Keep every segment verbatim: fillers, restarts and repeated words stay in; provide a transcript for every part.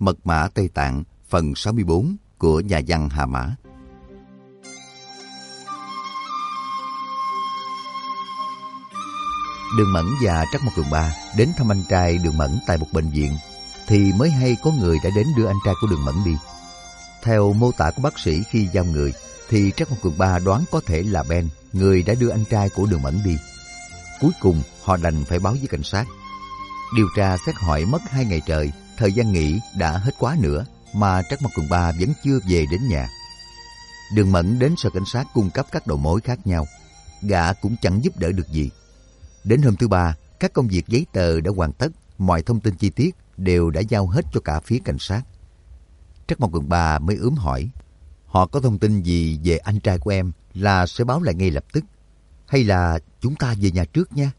Mật mã Tây Tạng phần sáu mươi bốn của nhà văn Hà Mã. Đường Mẫn và Trắc Mộc Cường Ba đến thăm anh trai Đường Mẫn tại một bệnh viện, thì mới hay có người đã đến đưa anh trai của Đường Mẫn đi. Theo mô tả của bác sĩ khi giao người, thì Trắc Mộc Cường Ba đoán có thể là Ben, người đã đưa anh trai của Đường Mẫn đi. Cuối cùng, họ đành phải báo với cảnh sát. Điều tra xét hỏi mất hai ngày trời, thời gian nghỉ đã hết quá nữa, mà Trắc Mộc Cường Ba vẫn chưa về đến nhà. Đường Mẫn đến sở cảnh sát cung cấp các đầu mối khác nhau. Gã cũng chẳng giúp đỡ được gì. Đến hôm thứ ba, các công việc giấy tờ đã hoàn tất, mọi thông tin chi tiết đều đã giao hết cho cả phía cảnh sát. Trắc Mộc Cường Ba mới ướm hỏi, họ có thông tin gì về anh trai của em là sẽ báo lại ngay lập tức, hay là chúng ta về nhà trước nha?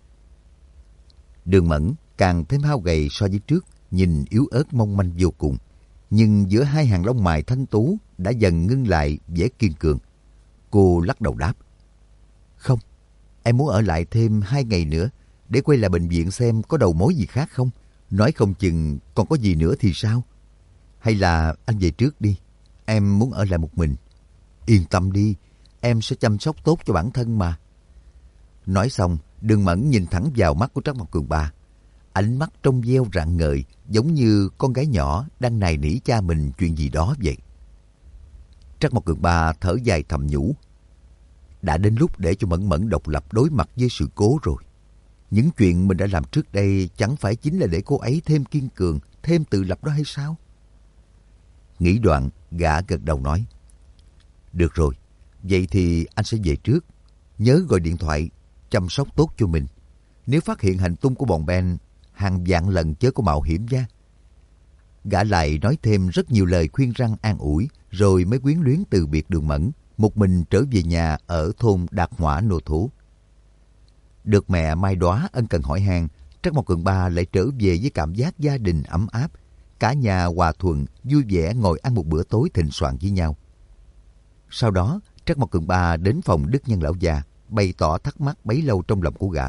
Đường Mẫn càng thêm hao gầy so với trước, nhìn yếu ớt mong manh vô cùng, nhưng giữa hai hàng lông mày thanh tú đã dần ngưng lại vẻ kiên cường. Cô lắc đầu đáp, không, em muốn ở lại thêm hai ngày nữa để quay lại bệnh viện xem có đầu mối gì khác không. Nói không chừng còn có gì nữa thì sao? Hay là anh về trước đi, em muốn ở lại một mình. Yên tâm đi, em sẽ chăm sóc tốt cho bản thân mà. Nói xong, Đường Mẫn nhìn thẳng vào mắt của Trắc Mộc Cường Ba. Ánh mắt trong veo rạng ngời, giống như con gái nhỏ đang nài nỉ cha mình chuyện gì đó vậy. Trắc Mộc Cường Ba thở dài thầm nhủ, đã đến lúc để cho Mẫn Mẫn độc lập đối mặt với sự cố rồi. Những chuyện mình đã làm trước đây chẳng phải chính là để cô ấy thêm kiên cường, thêm tự lập đó hay sao? Nghĩ đoạn, gã gật đầu nói, được rồi, vậy thì anh sẽ về trước. Nhớ gọi điện thoại, chăm sóc tốt cho mình. Nếu phát hiện hành tung của bọn Ben, hàng vạn lần chớ có mạo hiểm nha. Gã lại nói thêm rất nhiều lời khuyên răn an ủi, rồi mới quyến luyến từ biệt Đường Mẫn, một mình trở về nhà ở thôn Đạt Hỏa Nô Thú. Được mẹ Mai Đóa ân cần hỏi han, Trắc Mộc Cường Ba lại trở về với cảm giác gia đình ấm áp. Cả nhà hòa thuận, vui vẻ ngồi ăn một bữa tối thịnh soạn với nhau. Sau đó, Trắc Mộc Cường Ba đến phòng Đức Nhân lão già, bày tỏ thắc mắc bấy lâu trong lòng của gã.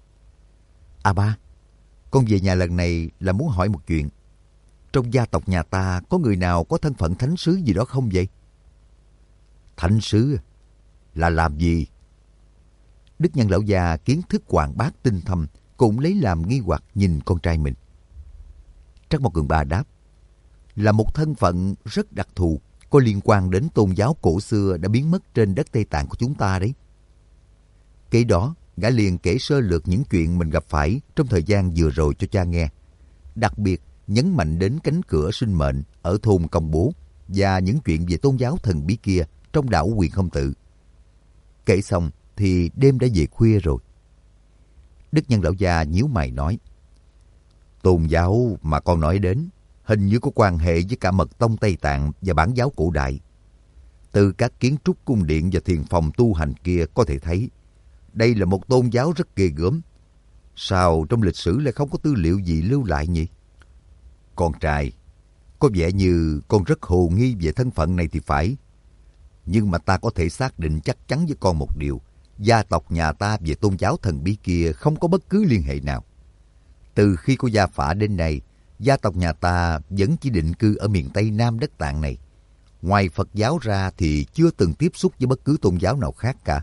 À ba, con về nhà lần này là muốn hỏi một chuyện. Trong gia tộc nhà ta có người nào có thân phận thánh sứ gì đó không vậy? Thánh sứ? Là làm gì? Đức Nhân lão già kiến thức quảng bác tinh thâm, cũng lấy làm nghi hoặc nhìn con trai mình. Trắc Mộc Cường Ba đáp, là một thân phận rất đặc thù, có liên quan đến tôn giáo cổ xưa đã biến mất trên đất Tây Tạng của chúng ta đấy. Kế đó, gã liền kể sơ lược những chuyện mình gặp phải trong thời gian vừa rồi cho cha nghe. Đặc biệt, nhấn mạnh đến cánh cửa sinh mệnh ở thôn Công Bố và những chuyện về tôn giáo thần bí kia trong đảo Quyền Không Tự. Kể xong thì đêm đã về khuya rồi. Đức Nhân lão già nhíu mày nói, tôn giáo mà con nói đến hình như có quan hệ với cả mật tông Tây Tạng và bản giáo cổ đại. Từ các kiến trúc cung điện và thiền phòng tu hành kia có thể thấy, đây là một tôn giáo rất ghê gớm. Sao trong lịch sử lại không có tư liệu gì lưu lại nhỉ? Con trai, có vẻ như con rất hồ nghi về thân phận này thì phải. Nhưng mà ta có thể xác định chắc chắn với con một điều, gia tộc nhà ta về tôn giáo thần bí kia không có bất cứ liên hệ nào. Từ khi có Gia Phả đến nay, gia tộc nhà ta vẫn chỉ định cư ở miền Tây Nam đất Tạng này. Ngoài Phật giáo ra thì chưa từng tiếp xúc với bất cứ tôn giáo nào khác cả.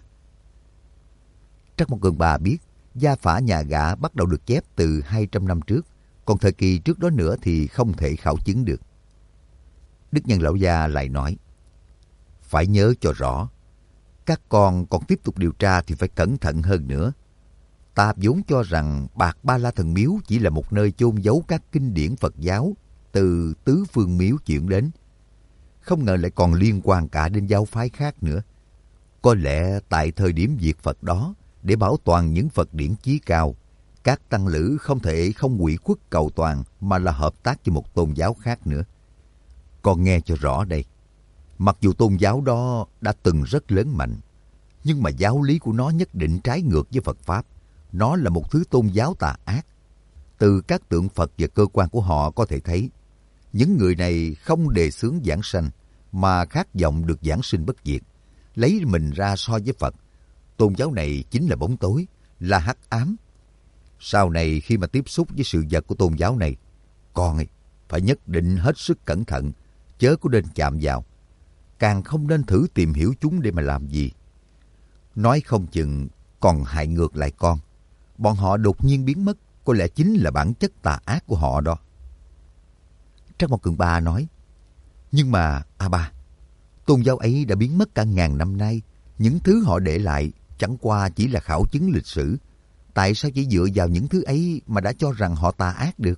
Trắc Mộc Cường Ba biết, Gia Phả nhà gã bắt đầu được chép từ hai trăm năm trước, còn thời kỳ trước đó nữa thì không thể khảo chứng được. Đức Nhân lão gia lại nói, phải nhớ cho rõ, các con còn tiếp tục điều tra thì phải cẩn thận hơn nữa. Ta vốn cho rằng Bạc Ba La Thần Miếu chỉ là một nơi chôn giấu các kinh điển Phật giáo từ tứ phương miếu chuyển đến. Không ngờ lại còn liên quan cả đến giáo phái khác nữa. Có lẽ tại thời điểm diệt Phật đó, để bảo toàn những Phật điển chí cao, các tăng lữ không thể không ủy khuất cầu toàn mà là hợp tác với một tôn giáo khác nữa. Con nghe cho rõ đây. Mặc dù tôn giáo đó đã từng rất lớn mạnh, nhưng mà giáo lý của nó nhất định trái ngược với Phật Pháp. Nó là một thứ tôn giáo tà ác. Từ các tượng Phật và cơ quan của họ có thể thấy, những người này không đề xướng giảng sanh, mà khát vọng được giảng sinh bất diệt, lấy mình ra so với Phật. Tôn giáo này chính là bóng tối, là hắc ám. Sau này khi mà tiếp xúc với sự vật của tôn giáo này, con ấy phải nhất định hết sức cẩn thận, chớ có nên chạm vào. Càng không nên thử tìm hiểu chúng để mà làm gì. Nói không chừng còn hại ngược lại con. Bọn họ đột nhiên biến mất, có lẽ chính là bản chất tà ác của họ đó. Trắc Mộc Cường Ba nói, nhưng mà, a ba, tôn giáo ấy đã biến mất cả ngàn năm nay. Những thứ họ để lại chẳng qua chỉ là khảo chứng lịch sử. Tại sao chỉ dựa vào những thứ ấy mà đã cho rằng họ tà ác được?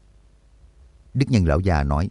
Đức Nhân lão già nói,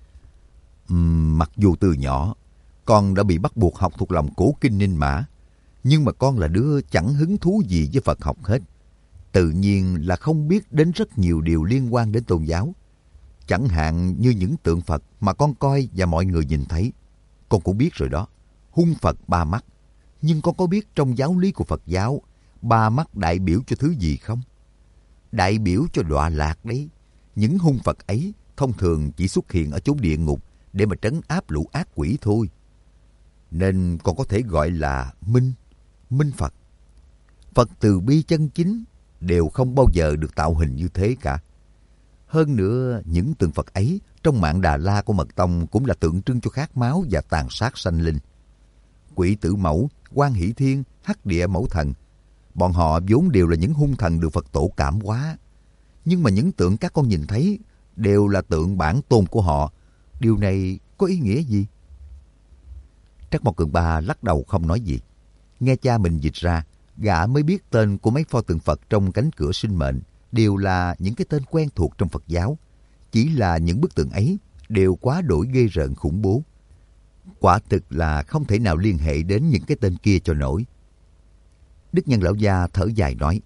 um, mặc dù từ nhỏ, con đã bị bắt buộc học thuộc lòng cổ kinh Ninh Mã, nhưng mà con là đứa chẳng hứng thú gì với Phật học hết. Tự nhiên là không biết đến rất nhiều điều liên quan đến tôn giáo. Chẳng hạn như những tượng Phật mà con coi và mọi người nhìn thấy. Con cũng biết rồi đó, hung Phật ba mắt. Nhưng con có biết trong giáo lý của Phật giáo, ba mắt đại biểu cho thứ gì không? Đại biểu cho đọa lạc đấy. Những hung Phật ấy thông thường chỉ xuất hiện ở chốn địa ngục để mà trấn áp lũ ác quỷ thôi. Nên con có thể gọi là Minh, Minh Phật. Phật từ bi chân chính đều không bao giờ được tạo hình như thế cả. Hơn nữa, những tượng Phật ấy trong mạng Đà La của Mật Tông cũng là tượng trưng cho khát máu và tàn sát sanh linh. Quỷ Tử Mẫu, Quan Hỷ Thiên, Hắc Địa Mẫu Thần, bọn họ vốn đều là những hung thần được Phật tổ cảm hóa. Nhưng mà những tượng các con nhìn thấy đều là tượng bản tôn của họ. Điều này có ý nghĩa gì? Trắc Mộc Cường Ba lắc đầu không nói gì. Nghe cha mình dịch ra, gã mới biết tên của mấy pho tượng Phật trong cánh cửa sinh mệnh đều là những cái tên quen thuộc trong Phật giáo. Chỉ là những bức tượng ấy đều quá đổi ghê rợn khủng bố. Quả thực là không thể nào liên hệ đến những cái tên kia cho nổi. Đức Nhân lão gia thở dài nói,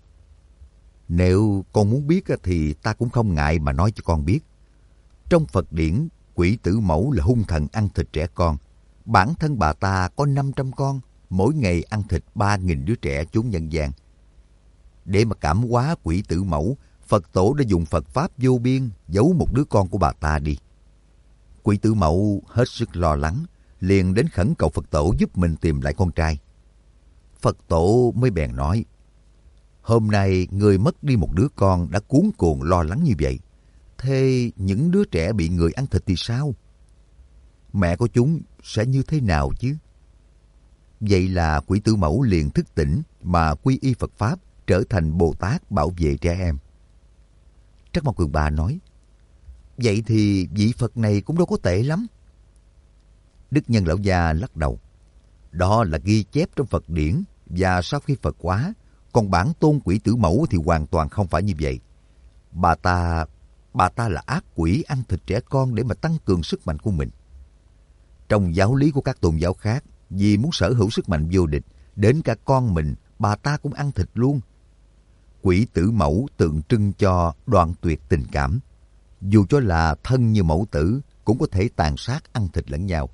nếu con muốn biết thì ta cũng không ngại mà nói cho con biết. Trong Phật điển, Quỷ Tử Mẫu là hung thần ăn thịt trẻ con. Bản thân bà ta có năm trăm con, mỗi ngày ăn thịt ba nghìn đứa trẻ chốn nhân gian. Để mà cảm hóa Quỷ Tử Mẫu, Phật tổ đã dùng Phật Pháp vô biên giấu một đứa con của bà ta đi. Quỷ Tử Mẫu hết sức lo lắng, liền đến khẩn cầu Phật tổ giúp mình tìm lại con trai. Phật tổ mới bèn nói, hôm nay người mất đi một đứa con đã cuống cuồng lo lắng như vậy. Thế những đứa trẻ bị người ăn thịt thì sao? Mẹ của chúng sẽ như thế nào chứ? Vậy là Quỷ Tử Mẫu liền thức tỉnh mà quy y Phật Pháp, trở thành Bồ Tát bảo vệ trẻ em. Trắc Mộc Cường Ba nói, vậy thì vị Phật này cũng đâu có tệ lắm. Đức Nhân lão gia lắc đầu. Đó là ghi chép trong Phật điển và sau khi Phật hóa, còn bản tôn Quỷ Tử Mẫu thì hoàn toàn không phải như vậy. Bà ta, bà ta là ác quỷ ăn thịt trẻ con để mà tăng cường sức mạnh của mình. Trong giáo lý của các tôn giáo khác, vì muốn sở hữu sức mạnh vô địch, đến cả con mình, bà ta cũng ăn thịt luôn. Quỷ Tử Mẫu tượng trưng cho đoạn tuyệt tình cảm. Dù cho là thân như mẫu tử, cũng có thể tàn sát ăn thịt lẫn nhau.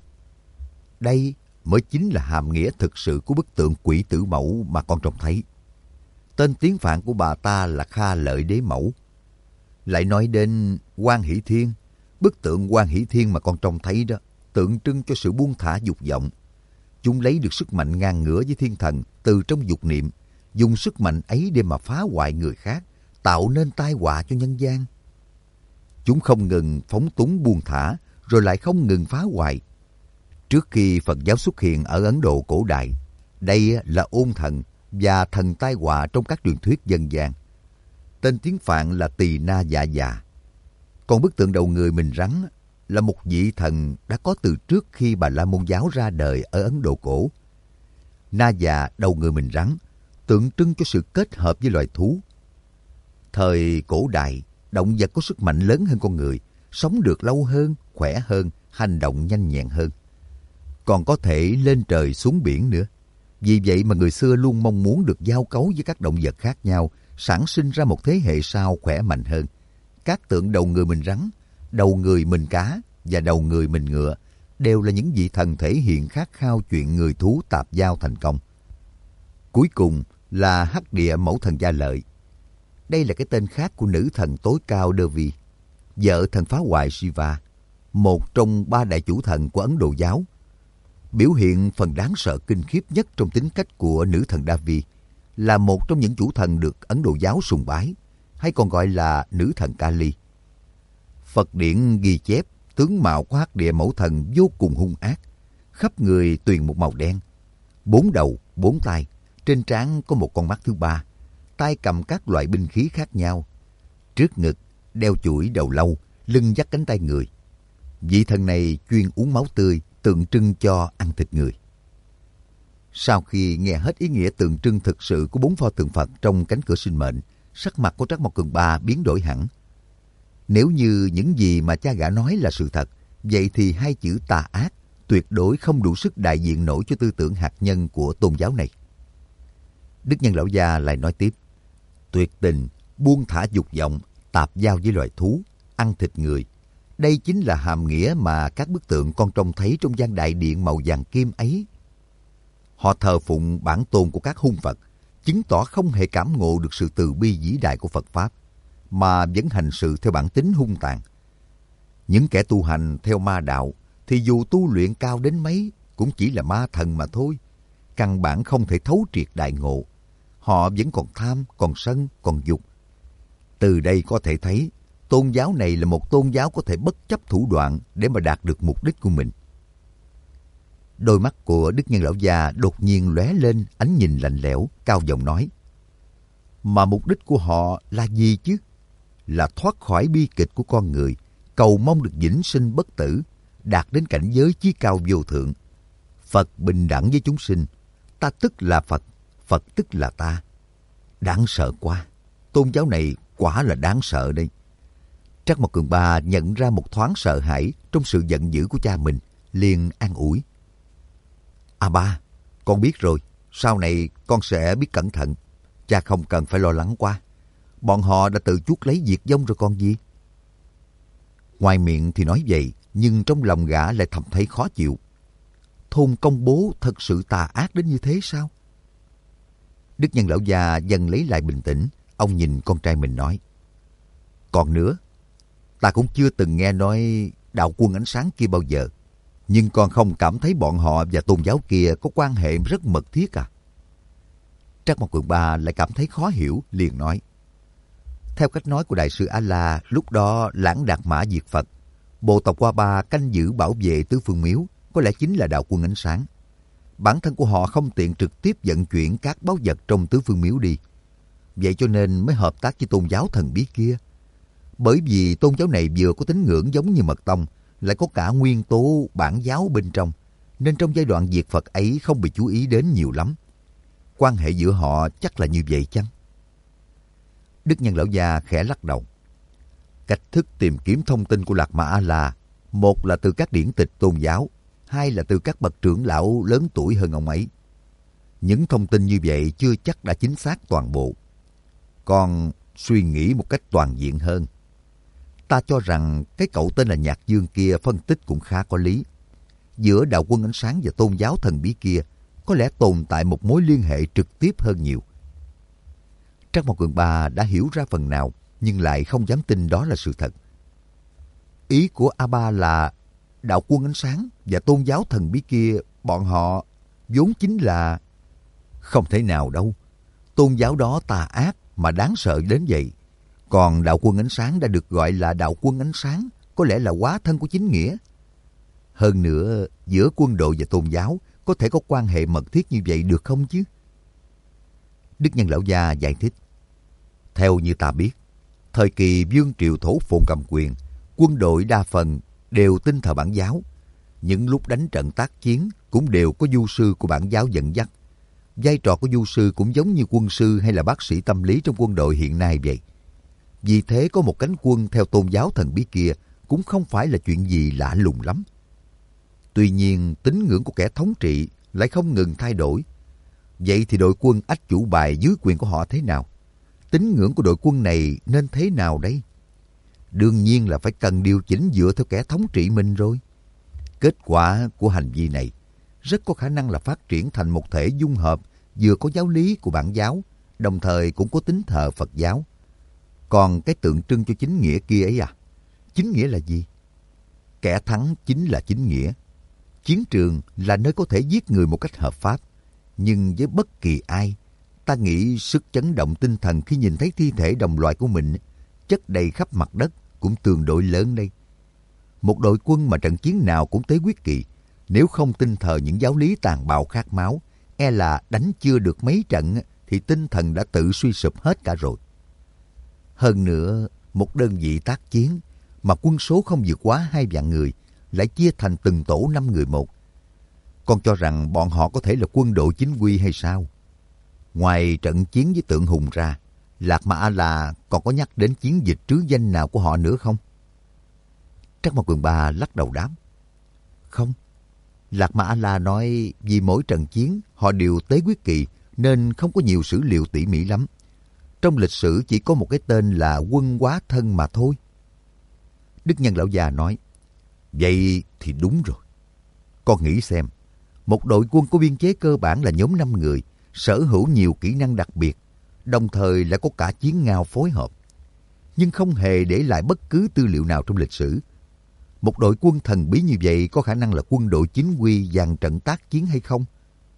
Đây mới chính là hàm nghĩa thực sự của bức tượng Quỷ Tử Mẫu mà con trông thấy. Tên tiếng Phạn của bà ta là Kha Lợi Đế Mẫu. Lại nói đến Quan Hỷ Thiên, bức tượng Quan Hỷ Thiên mà con trông thấy đó, tượng trưng cho sự buông thả dục vọng. Chúng lấy được sức mạnh ngang ngửa với thiên thần từ trong dục niệm, dùng sức mạnh ấy để mà phá hoại người khác, tạo nên tai họa cho nhân gian. Chúng không ngừng phóng túng buông thả, rồi lại không ngừng phá hoại. Trước khi Phật giáo xuất hiện ở Ấn Độ cổ đại, đây là ôn thần và thần tai họa trong các truyền thuyết dân gian. Tên tiếng Phạn là Tỳ Na Dạ Dạ. Còn bức tượng đầu người mình rắn là một vị thần đã có từ trước khi Bà La Môn giáo ra đời ở Ấn Độ cổ. Na Dạ đầu người mình rắn tượng trưng cho sự kết hợp với loài thú. Thời cổ đại, động vật có sức mạnh lớn hơn con người, sống được lâu hơn, khỏe hơn, hành động nhanh nhẹn hơn. Còn có thể lên trời xuống biển nữa. Vì vậy mà người xưa luôn mong muốn được giao cấu với các động vật khác nhau, sản sinh ra một thế hệ sau khỏe mạnh hơn. Các tượng đầu người mình rắn, đầu người mình cá và đầu người mình ngựa đều là những vị thần thể hiện khát khao chuyện người thú tạp giao thành công. Cuối cùng là Hắc Địa Mẫu Thần Gia Lợi. Đây là cái tên khác của nữ thần tối cao Devi, vợ thần phá hoại Shiva, một trong ba đại chủ thần của Ấn Độ giáo. Biểu hiện phần đáng sợ kinh khiếp nhất trong tính cách của nữ thần Devi, là một trong những chủ thần được Ấn Độ giáo sùng bái, hay còn gọi là nữ thần Kali. Phật điển ghi chép tướng mạo của Hắc Địa Mẫu Thần vô cùng hung ác, khắp người tuyền một màu đen, bốn đầu, bốn tay, trên trán có một con mắt thứ ba, tay cầm các loại binh khí khác nhau, trước ngực đeo chuỗi đầu lâu, lưng dắt cánh tay người. Vị thần này chuyên uống máu tươi, tượng trưng cho ăn thịt người. Sau khi nghe hết ý nghĩa tượng trưng thực sự của bốn pho tượng Phật trong cánh cửa sinh mệnh, sắc mặt của Trắc Mộc Cường Ba biến đổi hẳn. Nếu như những gì mà cha gã nói là sự thật, vậy thì hai chữ tà ác tuyệt đối không đủ sức đại diện nổi cho tư tưởng hạt nhân của tôn giáo này. Đức Nhân Lão Gia lại nói tiếp, tuyệt tình, buông thả dục vọng, tạp giao với loài thú, ăn thịt người. Đây chính là hàm nghĩa mà các bức tượng con trông thấy trong gian đại điện màu vàng kim ấy. Họ thờ phụng bản tôn của các hung Phật, chứng tỏ không hề cảm ngộ được sự từ bi vĩ đại của Phật Pháp, mà vẫn hành sự theo bản tính hung tàn. Những kẻ tu hành theo ma đạo thì dù tu luyện cao đến mấy cũng chỉ là ma thần mà thôi, căn bản không thể thấu triệt đại ngộ. Họ vẫn còn tham, còn sân, còn dục. Từ đây có thể thấy, tôn giáo này là một tôn giáo có thể bất chấp thủ đoạn để mà đạt được mục đích của mình. Đôi mắt của Đức Nhân Lão Gia đột nhiên lóe lên ánh nhìn lạnh lẽo, cao giọng nói, mà mục đích của họ là gì chứ? Là thoát khỏi bi kịch của con người, cầu mong được vĩnh sinh bất tử, đạt đến cảnh giới chí cao vô thượng. Phật bình đẳng với chúng sinh, ta tức là Phật, Phật tức là ta. Đáng sợ quá, tôn giáo này quả là đáng sợ đây. Trắc Mộc Cường Ba nhận ra một thoáng sợ hãi trong sự giận dữ của cha mình, liền an ủi. À ba, con biết rồi, sau này con sẽ biết cẩn thận. Cha không cần phải lo lắng quá. Bọn họ đã tự chuốc lấy diệt vong rồi còn gì. Ngoài miệng thì nói vậy, nhưng trong lòng gã lại thầm thấy khó chịu. Thôn Công Bố thật sự tà ác đến như thế sao? Đức Nhân Lão Gia dần lấy lại bình tĩnh, ông nhìn con trai mình nói. Còn nữa, ta cũng chưa từng nghe nói đạo quân ánh sáng kia bao giờ, nhưng con không cảm thấy bọn họ và tôn giáo kia có quan hệ rất mật thiết à? Trắc Mộc Cường Ba lại cảm thấy khó hiểu, liền nói. Theo cách nói của Đại sư A-La, lúc đó Lãng Đạt Mã diệt Phật, bộ tộc Hoa Ba canh giữ bảo vệ tứ phương miếu, có lẽ chính là đạo quân ánh sáng. Bản thân của họ không tiện trực tiếp vận chuyển các báu vật trong tứ phương miếu đi. Vậy cho nên mới hợp tác với tôn giáo thần bí kia. Bởi vì tôn giáo này vừa có tín ngưỡng giống như Mật Tông, lại có cả nguyên tố bản giáo bên trong, nên trong giai đoạn diệt Phật ấy không bị chú ý đến nhiều lắm. Quan hệ giữa họ chắc là như vậy chăng? Đức Nhân Lão Gia khẽ lắc đầu. Cách thức tìm kiếm thông tin của Lạc Ma A-La, một là từ các điển tịch tôn giáo, hai là từ các bậc trưởng lão lớn tuổi hơn ông ấy. Những thông tin như vậy chưa chắc đã chính xác toàn bộ. Còn suy nghĩ một cách toàn diện hơn, ta cho rằng cái cậu tên là Nhạc Dương kia phân tích cũng khá có lý. Giữa đạo quân ánh sáng và tôn giáo thần bí kia có lẽ tồn tại một mối liên hệ trực tiếp hơn nhiều. Trắc Mộc Cường Ba đã hiểu ra phần nào, nhưng lại không dám tin đó là sự thật. Ý của A-ba là đạo quân ánh sáng và tôn giáo thần bí kia, bọn họ vốn chính là... Không thể nào đâu. Tôn giáo đó tà ác mà đáng sợ đến vậy. Còn đạo quân ánh sáng đã được gọi là đạo quân ánh sáng, có lẽ là hóa thân của chính nghĩa. Hơn nữa, giữa quân đội và tôn giáo có thể có quan hệ mật thiết như vậy được không chứ? Đức Nhân Lão Gia giải thích. Theo như ta biết, thời kỳ vương triều Thổ Phồn cầm quyền, quân đội đa phần đều tin thờ bản giáo. Những lúc đánh trận tác chiến cũng đều có du sư của bản giáo dẫn dắt. Vai trò của du sư cũng giống như quân sư hay là bác sĩ tâm lý trong quân đội hiện nay vậy. Vì thế có một cánh quân theo tôn giáo thần bí kia cũng không phải là chuyện gì lạ lùng lắm. Tuy nhiên, tín ngưỡng của kẻ thống trị lại không ngừng thay đổi. Vậy thì đội quân ách chủ bài dưới quyền của họ thế nào? Tín ngưỡng của đội quân này nên thế nào đấy? Đương nhiên là phải cần điều chỉnh dựa theo kẻ thống trị mình rồi. Kết quả của hành vi này rất có khả năng là phát triển thành một thể dung hợp vừa có giáo lý của bản giáo, đồng thời cũng có tín thờ Phật giáo. Còn cái tượng trưng cho chính nghĩa kia ấy à? Chính nghĩa là gì? Kẻ thắng chính là chính nghĩa. Chiến trường là nơi có thể giết người một cách hợp pháp. Nhưng với bất kỳ ai, ta nghĩ sức chấn động tinh thần khi nhìn thấy thi thể đồng loại của mình chất đầy khắp mặt đất cũng tương đối lớn đây. Một đội quân mà trận chiến nào cũng tới quyết kỳ, nếu không tin thờ những giáo lý tàn bạo khát máu, e là đánh chưa được mấy trận thì tinh thần đã tự suy sụp hết cả rồi. Hơn nữa, một đơn vị tác chiến mà quân số không vượt quá hai vạn người, lại chia thành từng tổ năm người một. Con cho rằng bọn họ có thể là quân đội chính quy hay sao? Ngoài trận chiến với Tượng Hùng ra, Lạc Ma A-la còn có nhắc đến chiến dịch trứ danh nào của họ nữa không? Trắc Mộc Cường Ba lắc đầu đáp. Không. Lạc Ma A-la nói vì mỗi trận chiến họ đều tế quyết kỳ nên không có nhiều sử liệu tỉ mỉ lắm. Trong lịch sử chỉ có một cái tên là Quân Hóa Thân mà thôi. Đức Nhân lão già nói, vậy thì đúng rồi. Con nghĩ xem, một đội quân có biên chế cơ bản là nhóm năm người, sở hữu nhiều kỹ năng đặc biệt, đồng thời lại có cả chiến ngao phối hợp, nhưng không hề để lại bất cứ tư liệu nào trong lịch sử. Một đội quân thần bí như vậy có khả năng là quân đội chính quy dàn trận tác chiến hay không?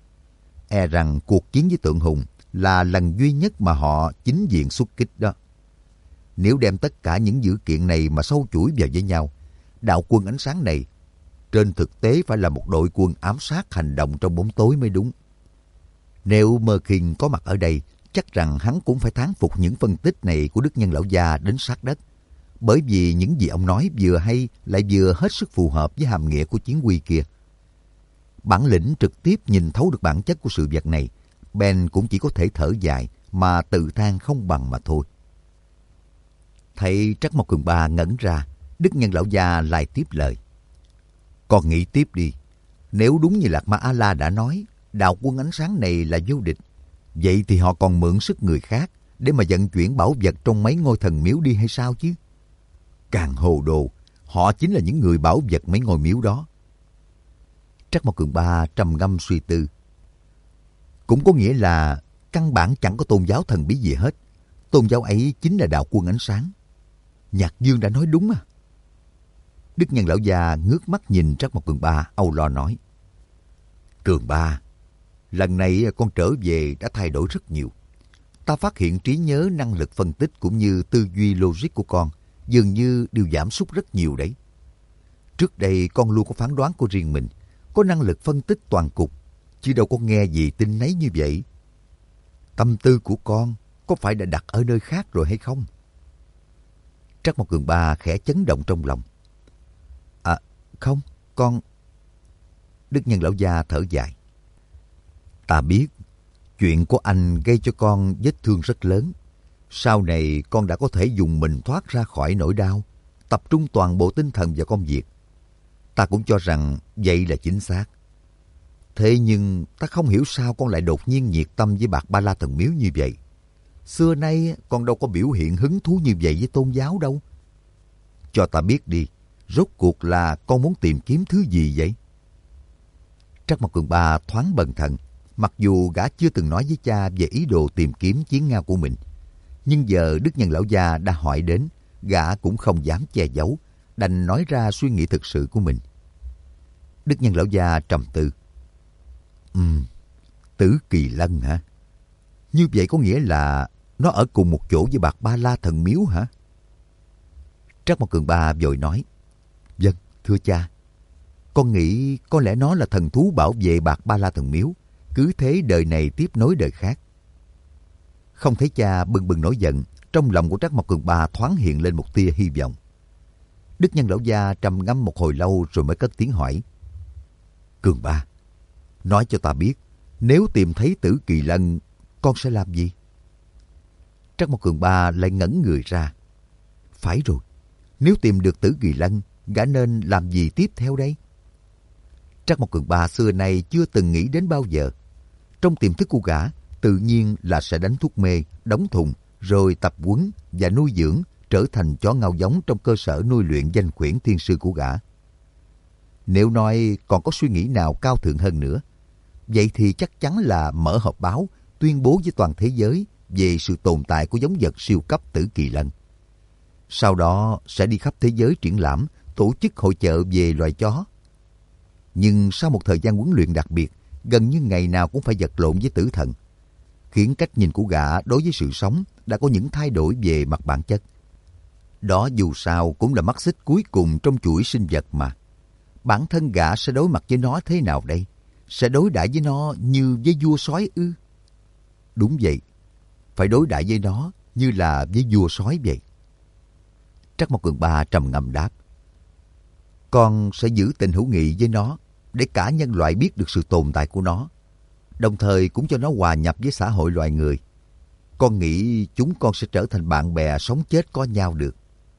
E rằng cuộc chiến với Tượng Hùng là lần duy nhất mà họ chính diện xuất kích đó. Nếu đem tất cả những dữ kiện này mà sâu chuỗi vào với nhau, đạo quân ánh sáng này trên thực tế phải là một đội quân ám sát hành động trong bóng tối mới đúng. Nếu Mơ Kinh có mặt ở đây, chắc rằng hắn cũng phải thán phục những phân tích này của Đức Nhân lão già đến sát đất. Bởi vì những gì ông nói vừa hay lại vừa hết sức phù hợp với hàm nghĩa của chiến quy kia. Bản lĩnh trực tiếp nhìn thấu được bản chất của sự vật này, Ben cũng chỉ có thể thở dài mà tự than không bằng mà thôi. Thấy Trắc Mộc Cường Ba ngẩn ra, Đức Nhân lão già lại tiếp lời. Con nghĩ tiếp đi. Nếu đúng như Lạc Ma A-la đã nói, đạo quân ánh sáng này là vô địch, vậy thì họ còn mượn sức người khác để mà vận chuyển bảo vật trong mấy ngôi thần miếu đi hay sao chứ? Càng hồ đồ, họ chính là những người bảo vật mấy ngôi miếu đó. Trắc Mộc Cường Ba trầm ngâm suy tư. Cũng có nghĩa là căn bản chẳng có tôn giáo thần bí gì hết. Tôn giáo ấy chính là đạo quân ánh sáng. Nhạc Dương đã nói đúng à? Đức Nhân lão già ngước mắt nhìn Trắc Mộc Cường Ba, âu lo nói. Cường Ba, lần này con trở về đã thay đổi rất nhiều. Ta phát hiện trí nhớ, năng lực phân tích cũng như tư duy logic của con dường như đều giảm sút rất nhiều đấy. Trước đây con luôn có phán đoán của riêng mình, có năng lực phân tích toàn cục, chứ đâu có nghe gì tin nấy như vậy. Tâm tư của con có phải đã đặt ở nơi khác rồi hay không? Trắc Mộc Cường Ba khẽ chấn động trong lòng. À, không, con... Đức Nhân lão già thở dài. Ta biết, chuyện của anh gây cho con vết thương rất lớn. Sau này con đã có thể dùng mình thoát ra khỏi nỗi đau, tập trung toàn bộ tinh thần vào công việc. Ta cũng cho rằng vậy là chính xác. Thế nhưng ta không hiểu sao con lại đột nhiên nhiệt tâm với Bạc Ba La Thần Miếu như vậy. Xưa nay con đâu có biểu hiện hứng thú như vậy với tôn giáo đâu. Cho ta biết đi, rốt cuộc là con muốn tìm kiếm thứ gì vậy? Trắc Mộc Cường Ba thoáng bần thần. Mặc dù gã chưa từng nói với cha về ý đồ tìm kiếm chiến ngao của mình, nhưng giờ Đức Nhân lão già đã hỏi đến, gã cũng không dám che giấu, đành nói ra suy nghĩ thực sự của mình. Đức Nhân lão già trầm tư. Ừm, Tử Kỳ Lân hả? Như vậy có nghĩa là nó ở cùng một chỗ với Bạc Ba La Thần Miếu hả? Trắc Mộc Cường Ba vội nói. Vâng, thưa cha. Con nghĩ có lẽ nó là thần thú bảo vệ Bạc Ba La Thần Miếu, cứ thế đời này tiếp nối đời khác. Không thấy cha bừng bừng nổi giận, trong lòng của Trắc Mộc Cường Ba thoáng hiện lên một tia hy vọng. Đức Nhân lão gia trầm ngâm một hồi lâu rồi mới cất tiếng hỏi. Cường Ba, nói cho ta biết, nếu tìm thấy Tử Kỳ Lân, con sẽ làm gì? Trắc Mộc Cường Ba lại ngẩn người ra. Phải rồi, nếu tìm được Tử Kỳ Lân, gã nên làm gì tiếp theo đây? Trắc Mộc Cường Ba xưa nay chưa từng nghĩ đến bao giờ. Trong tiềm thức của gã, tự nhiên là sẽ đánh thuốc mê, đóng thùng, rồi tập huấn và nuôi dưỡng trở thành chó ngao giống trong cơ sở nuôi luyện danh khuyển thiên sư của gã. Nếu nói còn có suy nghĩ nào cao thượng hơn nữa, vậy thì chắc chắn là mở họp báo, tuyên bố với toàn thế giới về sự tồn tại của giống vật siêu cấp Tử Kỳ Lân. Sau đó sẽ đi khắp thế giới triển lãm, tổ chức hội chợ về loài chó. Nhưng sau một thời gian huấn luyện đặc biệt, gần như ngày nào cũng phải vật lộn với tử thần, khiến cách nhìn của gã đối với sự sống đã có những thay đổi về mặt bản chất. Đó dù sao cũng là mắt xích cuối cùng trong chuỗi sinh vật mà. Bản thân gã sẽ đối mặt với nó thế nào đây? Sẽ đối đãi với nó như với vua sói ư? Đúng vậy, phải đối đãi với nó như là với vua sói vậy. Trắc Mộc Cường Ba trầm ngâm đáp. Con sẽ giữ tình hữu nghị với nó để cả nhân loại biết được sự tồn tại của nó, đồng thời cũng cho nó hòa nhập với xã hội loài người. Con nghĩ chúng con sẽ trở thành bạn bè sống chết có nhau được.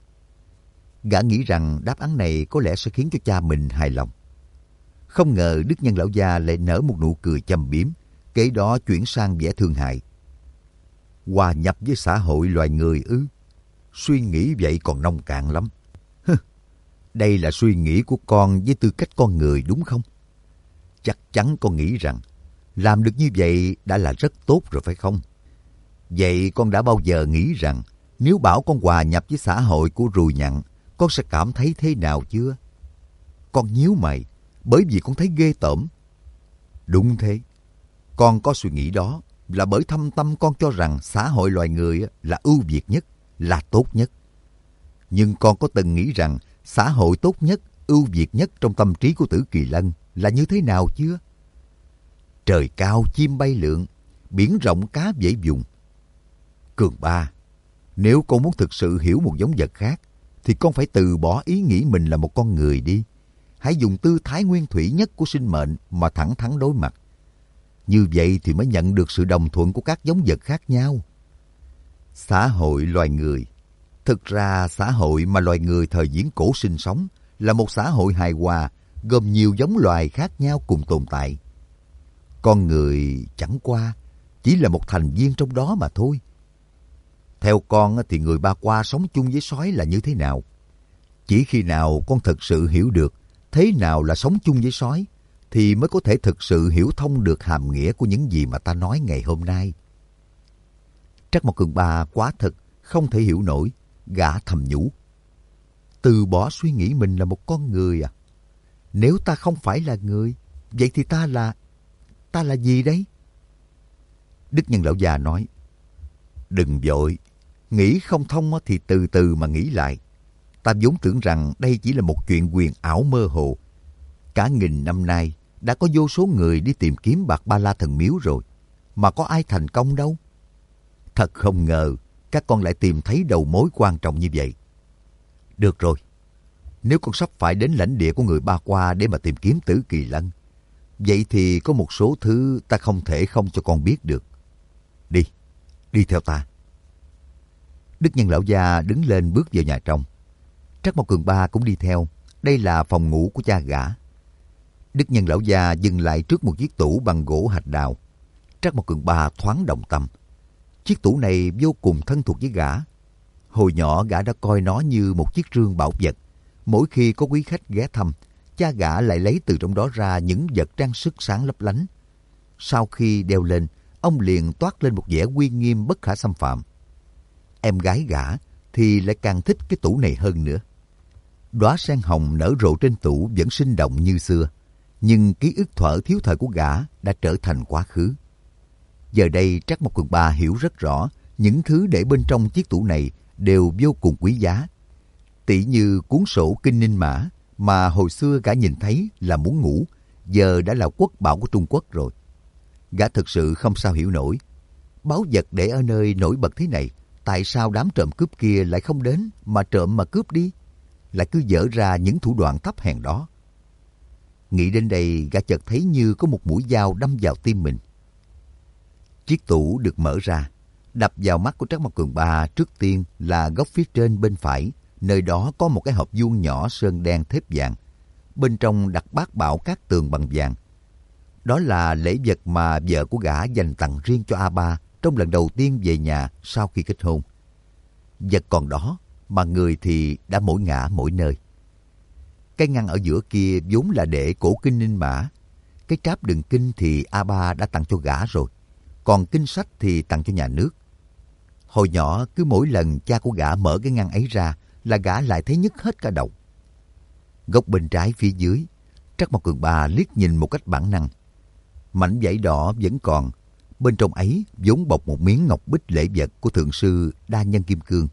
Gã nghĩ rằng đáp án này có lẽ sẽ khiến cho cha mình hài lòng. Không ngờ Đức Nhân lão già lại nở một nụ cười châm biếm, kế đó chuyển sang vẻ thương hại. Hòa nhập với xã hội loài người ư? Suy nghĩ vậy còn nông cạn lắm. Hừ, đây là suy nghĩ của con với tư cách con người đúng không? Chắc chắn con nghĩ rằng làm được như vậy đã là rất tốt rồi phải không? Vậy con đã bao giờ nghĩ rằng nếu bảo con hòa nhập với xã hội của ruồi nhặn, con sẽ cảm thấy thế nào chưa? Con nhíu mày, bởi vì con thấy ghê tởm. Đúng thế, con có suy nghĩ đó là bởi thâm tâm con cho rằng xã hội loài người là ưu việt nhất, là tốt nhất. Nhưng con có từng nghĩ rằng xã hội tốt nhất, ưu việt nhất trong tâm trí của Tử Kỳ Lân là như thế nào chưa? Trời cao chim bay lượn, biển rộng cá dễ dùng. Cường Ba, nếu con muốn thực sự hiểu một giống vật khác, thì con phải từ bỏ ý nghĩ mình là một con người đi. Hãy dùng tư thái nguyên thủy nhất của sinh mệnh mà thẳng thắn đối mặt. Như vậy thì mới nhận được sự đồng thuận của các giống vật khác nhau. Xã hội loài người. Thực ra xã hội mà loài người thời viễn cổ sinh sống là một xã hội hài hòa, gồm nhiều giống loài khác nhau cùng tồn tại. Con người chẳng qua chỉ là một thành viên trong đó mà thôi. Theo con thì người Ba Qua sống chung với sói là như thế nào? Chỉ khi nào con thực sự hiểu được thế nào là sống chung với sói, thì mới có thể thực sự hiểu thông được hàm nghĩa của những gì mà ta nói ngày hôm nay. Trắc Mộc Cường Ba quá thật không thể hiểu nổi, gã thầm nhủ. Từ bỏ suy nghĩ mình là một con người à? Nếu ta không phải là người, vậy thì ta là... ta là gì đấy? Đức Nhân lão già nói, đừng vội, nghĩ không thông thì từ từ mà nghĩ lại. Ta vốn tưởng rằng đây chỉ là một chuyện huyền ảo mơ hồ. Cả nghìn năm nay đã có vô số người đi tìm kiếm bạc ba la thần miếu rồi, mà có ai thành công đâu. Thật không ngờ các con lại tìm thấy đầu mối quan trọng như vậy. Được rồi, nếu con sắp phải đến lãnh địa của người Ba Qua để mà tìm kiếm Tử Kỳ Lân, vậy thì có một số thứ ta không thể không cho con biết được. Đi, đi theo ta. Đức Nhân lão già đứng lên bước vào nhà trong. Trắc Mộc Cường Ba cũng đi theo. Đây là phòng ngủ của cha gã. Đức Nhân lão già dừng lại trước một chiếc tủ bằng gỗ hạch đào. Trắc Mộc Cường Ba thoáng động tâm. Chiếc tủ này vô cùng thân thuộc với gã. Hồi nhỏ gã đã coi nó như một chiếc rương bảo vật. Mỗi khi có quý khách ghé thăm, cha gã lại lấy từ trong đó ra những vật trang sức sáng lấp lánh. Sau khi đeo lên, ông liền toát lên một vẻ uy nghiêm bất khả xâm phạm. Em gái gã thì lại càng thích cái tủ này hơn nữa. Đóa sen hồng nở rộ trên tủ vẫn sinh động như xưa, nhưng ký ức thuở thiếu thời của gã đã trở thành quá khứ. Giờ đây Trắc Mộc Cường Ba hiểu rất rõ những thứ để bên trong chiếc tủ này đều vô cùng quý giá. Tỉ như cuốn sổ Kinh Ninh Mã mà hồi xưa gã nhìn thấy là muốn ngủ, giờ đã là quốc bảo của Trung Quốc rồi. Gã thực sự không sao hiểu nổi. Báu vật để ở nơi nổi bật thế này, tại sao đám trộm cướp kia lại không đến mà trộm mà cướp đi, lại cứ dở ra những thủ đoạn thấp hèn đó. Nghĩ đến đây, gã chợt thấy như có một mũi dao đâm vào tim mình. Chiếc tủ được mở ra, đập vào mắt của Trắc Mộc Cường Ba trước tiên là góc phía trên bên phải, nơi đó có một cái hộp vuông nhỏ sơn đen thép vàng. Bên trong đặt bát bảo cát tường bằng vàng. Đó là lễ vật mà vợ của gã dành tặng riêng cho A Ba trong lần đầu tiên về nhà sau khi kết hôn. Vật còn đó, mà người thì đã mỗi ngả mỗi nơi. Cái ngăn ở giữa kia vốn là để cổ kinh Ninh Mã. Cái tráp đựng kinh thì A Ba đã tặng cho gã rồi. Còn kinh sách thì tặng cho nhà nước. Hồi nhỏ cứ mỗi lần cha của gã mở cái ngăn ấy ra là gã lại thấy nhức hết cả đầu. Góc bên trái phía dưới, Trắc Mộc Cường Ba liếc nhìn một cách bản năng. Mảnh vải đỏ vẫn còn. Bên trong ấy vốn bọc một miếng ngọc bích lễ vật của thượng sư Đa Nhân Kim Cương.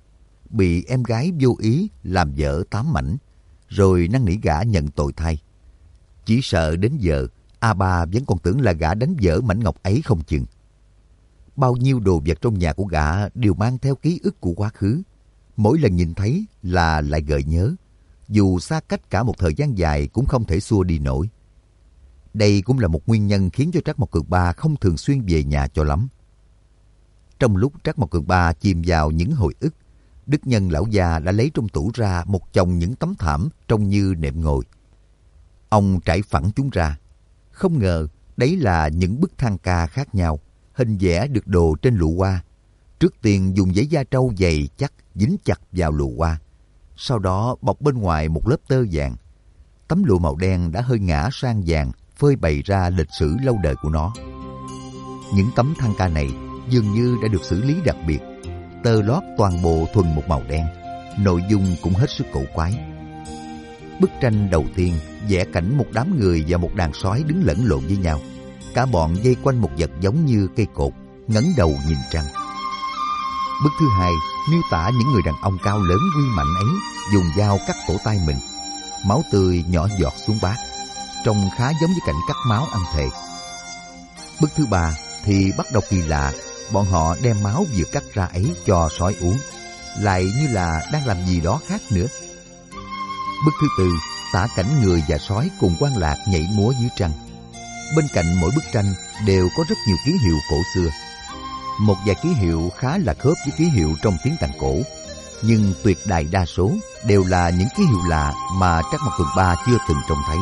bị em gái vô ý làm vỡ tám mảnh, rồi năn nỉ gã nhận tội thay. Chỉ sợ đến giờ, A Ba vẫn còn tưởng là gã đánh vỡ mảnh ngọc ấy không chừng. Bao nhiêu đồ vật trong nhà của gã đều mang theo ký ức của quá khứ. Mỗi lần nhìn thấy là lại gợi nhớ, dù xa cách cả một thời gian dài cũng không thể xua đi nổi. Đây cũng là một nguyên nhân khiến cho Trác Mộc Cường Ba không thường xuyên về nhà cho lắm. Trong lúc Trác Mộc Cường Ba chìm vào những hồi ức, Đức Nhân lão già đã lấy trong tủ ra một chồng những tấm thảm trông như nệm ngồi. Ông trải phẳng chúng ra. Không ngờ đấy là những bức thang ca khác nhau, hình vẽ được đồ trên lụa hoa. Trước tiên dùng giấy da trâu dày chắc dính chặt vào lụa hoa, sau đó bọc bên ngoài một lớp tơ vàng. Tấm lụa màu đen đã hơi ngả sang vàng, phơi bày ra lịch sử lâu đời của nó. Những tấm thang ca này dường như đã được xử lý đặc biệt, tơ lót toàn bộ thuần một màu đen, nội dung cũng hết sức cổ quái. Bức tranh đầu tiên vẽ cảnh một đám người và một đàn sói đứng lẫn lộn với nhau. Cả bọn vây quanh một vật giống như cây cột, ngẩng đầu nhìn trăng. Bức thứ hai miêu tả những người đàn ông cao lớn uy mạnh ấy dùng dao cắt cổ tay mình. Máu tươi nhỏ giọt xuống bát, trông khá giống với cảnh cắt máu ăn thề. Bức thứ ba thì bắt đầu kỳ lạ, bọn họ đem máu vừa cắt ra ấy cho sói uống, lại như là đang làm gì đó khác nữa. Bức thứ tư tả cảnh người và sói cùng quan lạc nhảy múa dưới trăng. Bên cạnh mỗi bức tranh đều có rất nhiều ký hiệu cổ xưa. Một vài ký hiệu khá là khớp với ký hiệu trong tiếng Tàn cổ, nhưng tuyệt đại đa số đều là những ký hiệu lạ mà Trác Mộc Cường Ba chưa từng trông thấy.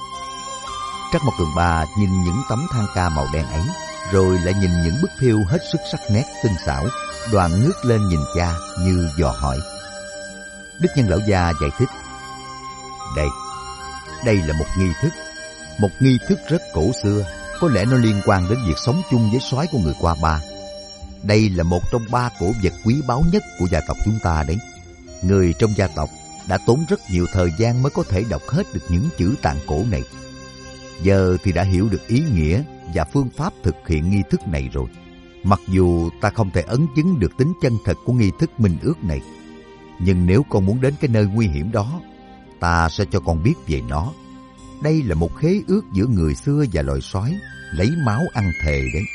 Trác Mộc Cường Ba nhìn những tấm thang ca màu đen ấy, rồi lại nhìn những bức thêu hết sức sắc nét tinh xảo, đoàn ngước lên nhìn cha như dò hỏi. Đức Nhân lão già giải thích: Đây, đây là một nghi thức, một nghi thức rất cổ xưa, có lẽ nó liên quan đến việc sống chung với sói của người Qua Ba. Đây là một trong ba cổ vật quý báu nhất của gia tộc chúng ta đấy. Người trong gia tộc đã tốn rất nhiều thời gian mới có thể đọc hết được những chữ tạng cổ này. Giờ thì đã hiểu được ý nghĩa và phương pháp thực hiện nghi thức này rồi. Mặc dù ta không thể ấn chứng được tính chân thật của nghi thức minh ước này, nhưng nếu con muốn đến cái nơi nguy hiểm đó, ta sẽ cho con biết về nó. Đây là một khế ước giữa người xưa và loài sói, lấy máu ăn thề đấy.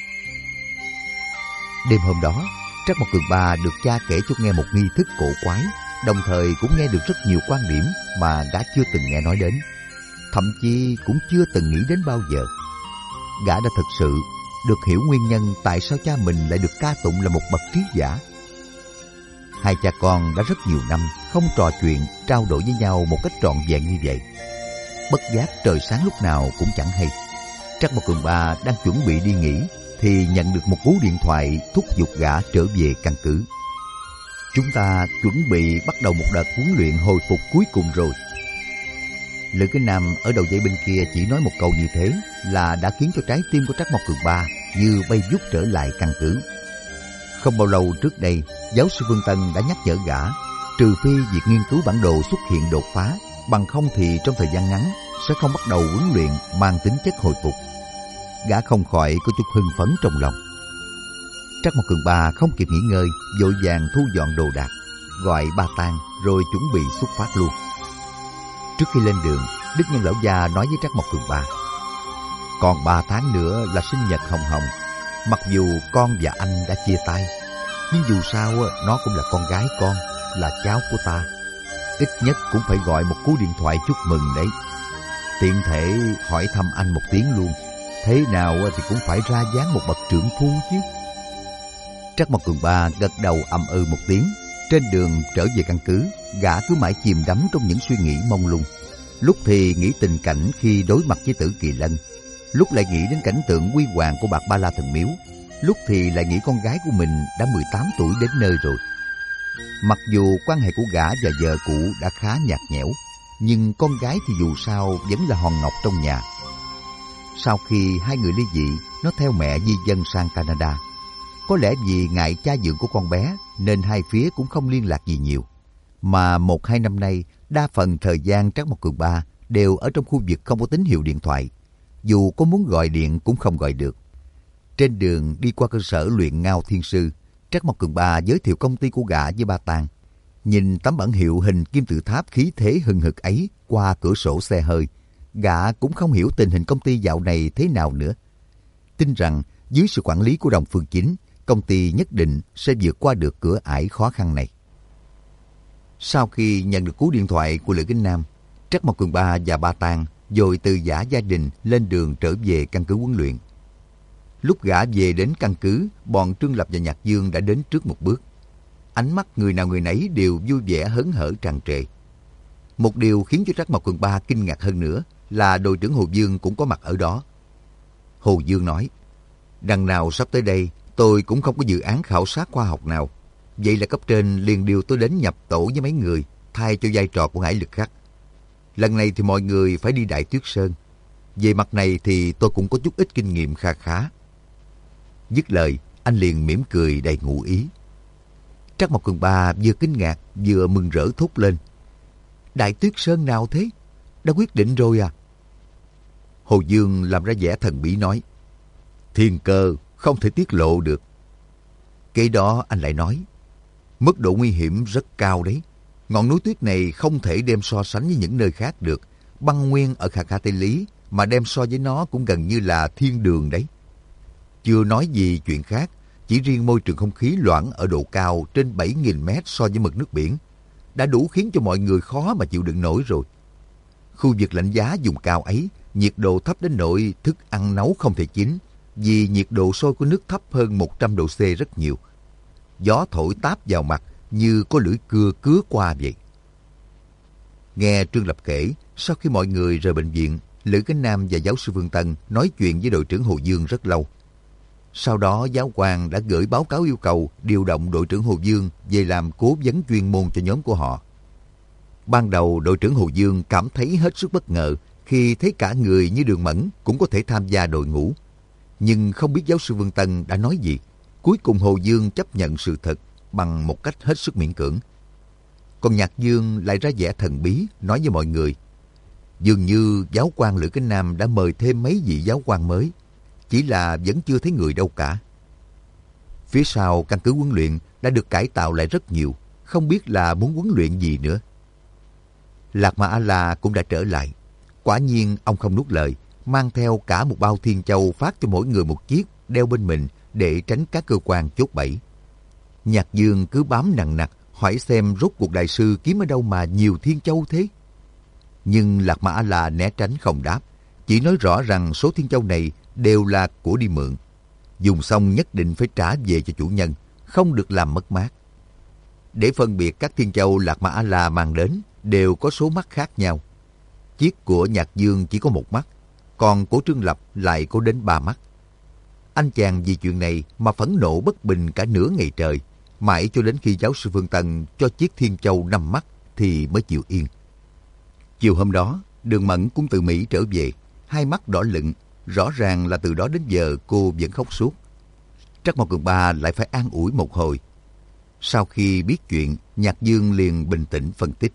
Đêm hôm đó, Trác Mộc Cường Ba được cha kể cho nghe một nghi thức cổ quái, đồng thời cũng nghe được rất nhiều quan điểm mà gã chưa từng nghe nói đến, thậm chí cũng chưa từng nghĩ đến bao giờ. Gã đã thực sự được hiểu nguyên nhân tại sao cha mình lại được ca tụng là một bậc trí giả. Hai cha con đã rất nhiều năm không trò chuyện, trao đổi với nhau một cách trọn vẹn như vậy. Bất giác trời sáng lúc nào cũng chẳng hay. Trác Mộc Cường Ba đang chuẩn bị đi nghỉ thì nhận được một cú điện thoại thúc giục gã trở về căn cứ. Chúng ta chuẩn bị bắt đầu một đợt huấn luyện hồi phục cuối cùng rồi. Lữ Cái Nam ở đầu dây bên kia chỉ nói một câu như thế là đã khiến cho trái tim của Trác Mộc Cường Ba như bay vút trở lại căn cứ. Không bao lâu trước đây, giáo sư Phương Tân đã nhắc nhở gã, trừ phi việc nghiên cứu bản đồ xuất hiện đột phá, bằng không thì trong thời gian ngắn sẽ không bắt đầu huấn luyện mang tính chất hồi phục. Gã không khỏi có chút hưng phấn trong lòng. Trác Mộc Cường Ba không kịp nghỉ ngơi, vội vàng thu dọn đồ đạc, gọi Ba Tang rồi chuẩn bị xuất phát luôn. Trước khi lên đường, Đức Nhân lão già nói với Trác Mộc Cường Ba: Còn ba tháng nữa là sinh nhật Hồng Hồng. Mặc dù con và anh đã chia tay, nhưng dù sao nó cũng là con gái con, là cháu của ta. Ít nhất cũng phải gọi một cú điện thoại chúc mừng đấy. Tiện thể hỏi thăm anh một tiếng luôn. Thế nào thì cũng phải ra dáng một bậc trưởng phu chứ. Trác Mộc Cường Ba gật đầu ậm ừ một tiếng. Trên đường trở về căn cứ, gã cứ mãi chìm đắm trong những suy nghĩ mông lung. Lúc thì nghĩ tình cảnh khi đối mặt với Tử Kỳ Lân, lúc lại nghĩ đến cảnh tượng huy hoàng của Bạc Ba La Thần Miếu, lúc thì lại nghĩ con gái của mình đã mười tám tuổi đến nơi rồi. Mặc dù quan hệ của gã và vợ cũ đã khá nhạt nhẽo, nhưng con gái thì dù sao vẫn là hòn ngọc trong nhà. Sau khi hai người ly dị, nó theo mẹ di dân sang Canada. Có lẽ vì ngại cha dượng của con bé nên hai phía cũng không liên lạc gì nhiều. Mà một hai năm nay, đa phần thời gian Trác Mộc Cường Ba đều ở trong khu vực không có tín hiệu điện thoại. Dù có muốn gọi điện cũng không gọi được. Trên đường đi qua cơ sở luyện Ngao Thiên Sư, Trác Mộc Cường Ba giới thiệu công ty của gã với Ba Tang. Nhìn tấm bản hiệu hình kim tự tháp khí thế hừng hực ấy qua cửa sổ xe hơi, gã cũng không hiểu tình hình công ty dạo này thế nào nữa. Tin rằng dưới sự quản lý của Đồng Phương Chính, công ty nhất định sẽ vượt qua được cửa ải khó khăn này. Sau khi nhận được cú điện thoại của Lữ Kính Nam, Trắc Mộc Cường Ba và Ba Tang vội từ giã gia đình lên đường trở về căn cứ huấn luyện. Lúc gã về đến căn cứ, bọn Trương Lập và Nhạc Dương đã đến trước một bước. Ánh mắt người nào người nấy đều vui vẻ hớn hở tràn trề. Một điều khiến cho Trắc Mộc Cường Ba kinh ngạc hơn nữa là đội trưởng Hồ Dương cũng có mặt ở đó. Hồ Dương nói, đằng nào sắp tới đây tôi cũng không có dự án khảo sát khoa học nào. Vậy là cấp trên liền điều tôi đến nhập tổ với mấy người, thay cho vai trò của Hải Lực Khắc. Lần này thì mọi người phải đi Đại Tuyết Sơn. Về mặt này thì tôi cũng có chút ít kinh nghiệm kha khá. Dứt lời, anh liền mỉm cười đầy ngụ ý. Trắc Mộc Cường Ba vừa kinh ngạc vừa mừng rỡ thốt lên. Đại Tuyết Sơn nào thế? Đã quyết định rồi à? Hồ Dương làm ra vẻ thần bí nói. Thiên cơ không thể tiết lộ được. Kế đó anh lại nói. Mức độ nguy hiểm rất cao đấy. Ngọn núi tuyết này không thể đem so sánh với những nơi khác được. Băng nguyên ở Khà Khà Tây Lý mà đem so với nó cũng gần như là thiên đường đấy. Chưa nói gì chuyện khác, chỉ riêng môi trường không khí loãng ở độ cao trên bảy nghìn mét so với mực nước biển đã đủ khiến cho mọi người khó mà chịu đựng nổi rồi. Khu vực lạnh giá vùng cao ấy, nhiệt độ thấp đến nỗi thức ăn nấu không thể chín, vì nhiệt độ sôi của nước thấp hơn một trăm độ C rất nhiều. Gió thổi táp vào mặt như có lưỡi cưa cứa qua vậy. Nghe Trương Lập kể, sau khi mọi người rời bệnh viện, Lữ Kính Nam và giáo sư Vương Tân nói chuyện với đội trưởng Hồ Dương rất lâu. Sau đó giáo quan đã gửi báo cáo yêu cầu điều động đội trưởng Hồ Dương về làm cố vấn chuyên môn cho nhóm của họ. Ban đầu đội trưởng Hồ Dương cảm thấy hết sức bất ngờ khi thấy cả người như Đường Mẫn cũng có thể tham gia đội ngũ. Nhưng không biết giáo sư Vương Tân đã nói gì. Cuối cùng Hồ Dương chấp nhận sự thật bằng một cách hết sức miễn cưỡng. Còn Nhạc Dương lại ra vẻ thần bí nói với mọi người. Dường như giáo quan Lữ Kính Nam đã mời thêm mấy vị giáo quan mới, chỉ là vẫn chưa thấy người đâu cả. Phía sau căn cứ huấn luyện đã được cải tạo lại rất nhiều, không biết là muốn huấn luyện gì nữa. Lạc Ma A-la cũng đã trở lại. Quả nhiên ông không nuốt lời, mang theo cả một bao thiên châu phát cho mỗi người một chiếc đeo bên mình để tránh các cơ quan chốt bẫy. Nhạc Dương cứ bám nằng nặc hỏi xem rốt cuộc đại sư kiếm ở đâu mà nhiều thiên châu thế. Nhưng Lạc Ma A-la né tránh không đáp, chỉ nói rõ rằng số thiên châu này đều là của đi mượn. Dùng xong nhất định phải trả về cho chủ nhân, không được làm mất mát. Để phân biệt các thiên châu Lạc Ma A-la mang đến đều có số mắt khác nhau. Chiếc của Nhạc Dương chỉ có một mắt, còn của Trương Lập lại có đến ba mắt. Anh chàng vì chuyện này mà phẫn nộ bất bình cả nửa ngày trời, mãi cho đến khi giáo sư Phương Tân cho chiếc thiên châu năm mắt thì mới chịu yên. Chiều hôm đó, Đường Mẫn cũng từ Mỹ trở về, hai mắt đỏ lựng, rõ ràng là từ đó đến giờ cô vẫn khóc suốt. Trắc Mộc Cường Ba lại phải an ủi một hồi. Sau khi biết chuyện, Nhạc Dương liền bình tĩnh phân tích.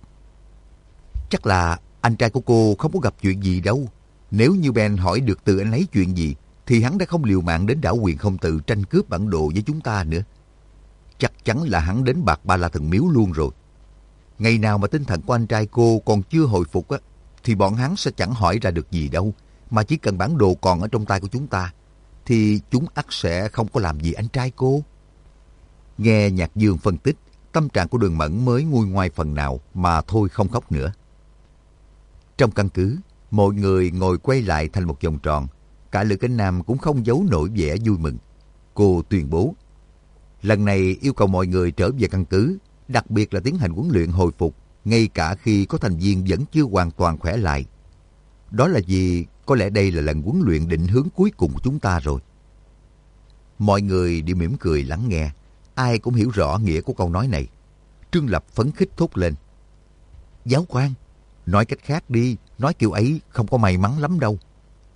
Chắc là anh trai của cô không có gặp chuyện gì đâu. Nếu như Ben hỏi được từ anh ấy chuyện gì, thì hắn đã không liều mạng đến đảo Quyền Không Tự tranh cướp bản đồ với chúng ta nữa. Chắc chắn là hắn đến Bạc Ba La Thần Miếu luôn rồi. Ngày nào mà tinh thần của anh trai cô còn chưa hồi phục á, thì bọn hắn sẽ chẳng hỏi ra được gì đâu. Mà chỉ cần bản đồ còn ở trong tay của chúng ta, thì chúng ắt sẽ không có làm gì anh trai cô. Nghe Nhạc Dương phân tích, tâm trạng của Đường Mẫn mới nguôi ngoai phần nào mà thôi không khóc nữa. Trong căn cứ, mọi người ngồi quay lại thành một vòng tròn. Cả Lữ Kính Nam cũng không giấu nổi vẻ vui mừng. Cô tuyên bố, lần này yêu cầu mọi người trở về căn cứ, đặc biệt là tiến hành huấn luyện hồi phục, ngay cả khi có thành viên vẫn chưa hoàn toàn khỏe lại. Đó là vì có lẽ đây là lần huấn luyện định hướng cuối cùng của chúng ta rồi. Mọi người đều mỉm cười lắng nghe, ai cũng hiểu rõ nghĩa của câu nói này. Trương Lập phấn khích thốt lên. Giáo quan, nói cách khác đi, nói kiểu ấy không có may mắn lắm đâu.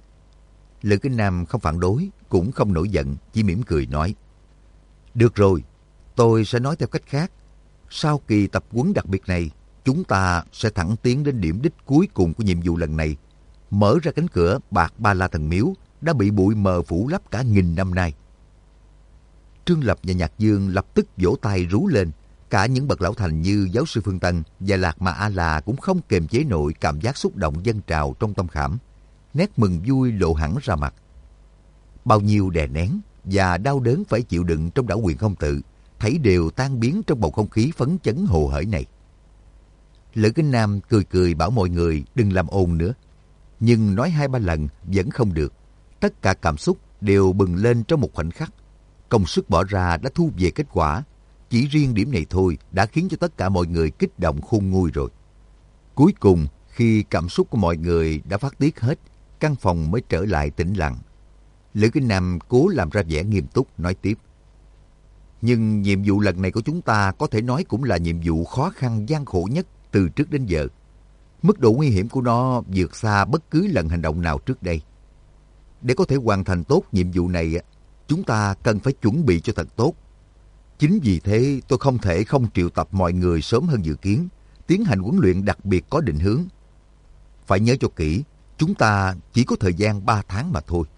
Lữ Kính Nam không phản đối, cũng không nổi giận, chỉ mỉm cười nói. Được rồi, tôi sẽ nói theo cách khác. Sau kỳ tập huấn đặc biệt này, chúng ta sẽ thẳng tiến đến điểm đích cuối cùng của nhiệm vụ lần này, mở ra cánh cửa Bạc Ba La Thần Miếu đã bị bụi mờ phủ lấp cả nghìn năm nay. Trương Lập và Nhạc Dương lập tức vỗ tay rú lên, Cả những bậc lão thành như giáo sư Phương Tân và Lạc Mà A La cũng không kềm chế nổi cảm giác xúc động dâng trào trong tâm khảm. Nét mừng vui lộ hẳn ra mặt. Bao nhiêu đè nén và đau đớn phải chịu đựng trong đảo Quyền Không Tự, thảy đều tan biến trong bầu không khí phấn chấn hồ hởi này. Lữ Kính Nam cười cười bảo mọi người đừng làm ồn nữa. Nhưng nói hai ba lần vẫn không được. Tất cả cảm xúc đều bừng lên trong một khoảnh khắc. Công sức bỏ ra đã thu về kết quả. Chỉ riêng điểm này thôi đã khiến cho tất cả mọi người kích động khôn nguôi rồi. Cuối cùng, khi cảm xúc của mọi người đã phát tiết hết, căn phòng mới trở lại tĩnh lặng. Lữ Kính Nam cố làm ra vẻ nghiêm túc nói tiếp. Nhưng nhiệm vụ lần này của chúng ta có thể nói cũng là nhiệm vụ khó khăn gian khổ nhất từ trước đến giờ. Mức độ nguy hiểm của nó vượt xa bất cứ lần hành động nào trước đây. Để có thể hoàn thành tốt nhiệm vụ này, chúng ta cần phải chuẩn bị cho thật tốt. Chính vì thế tôi không thể không triệu tập mọi người sớm hơn dự kiến, tiến hành huấn luyện đặc biệt có định hướng. Phải nhớ cho kỹ, chúng ta chỉ có thời gian ba tháng mà thôi.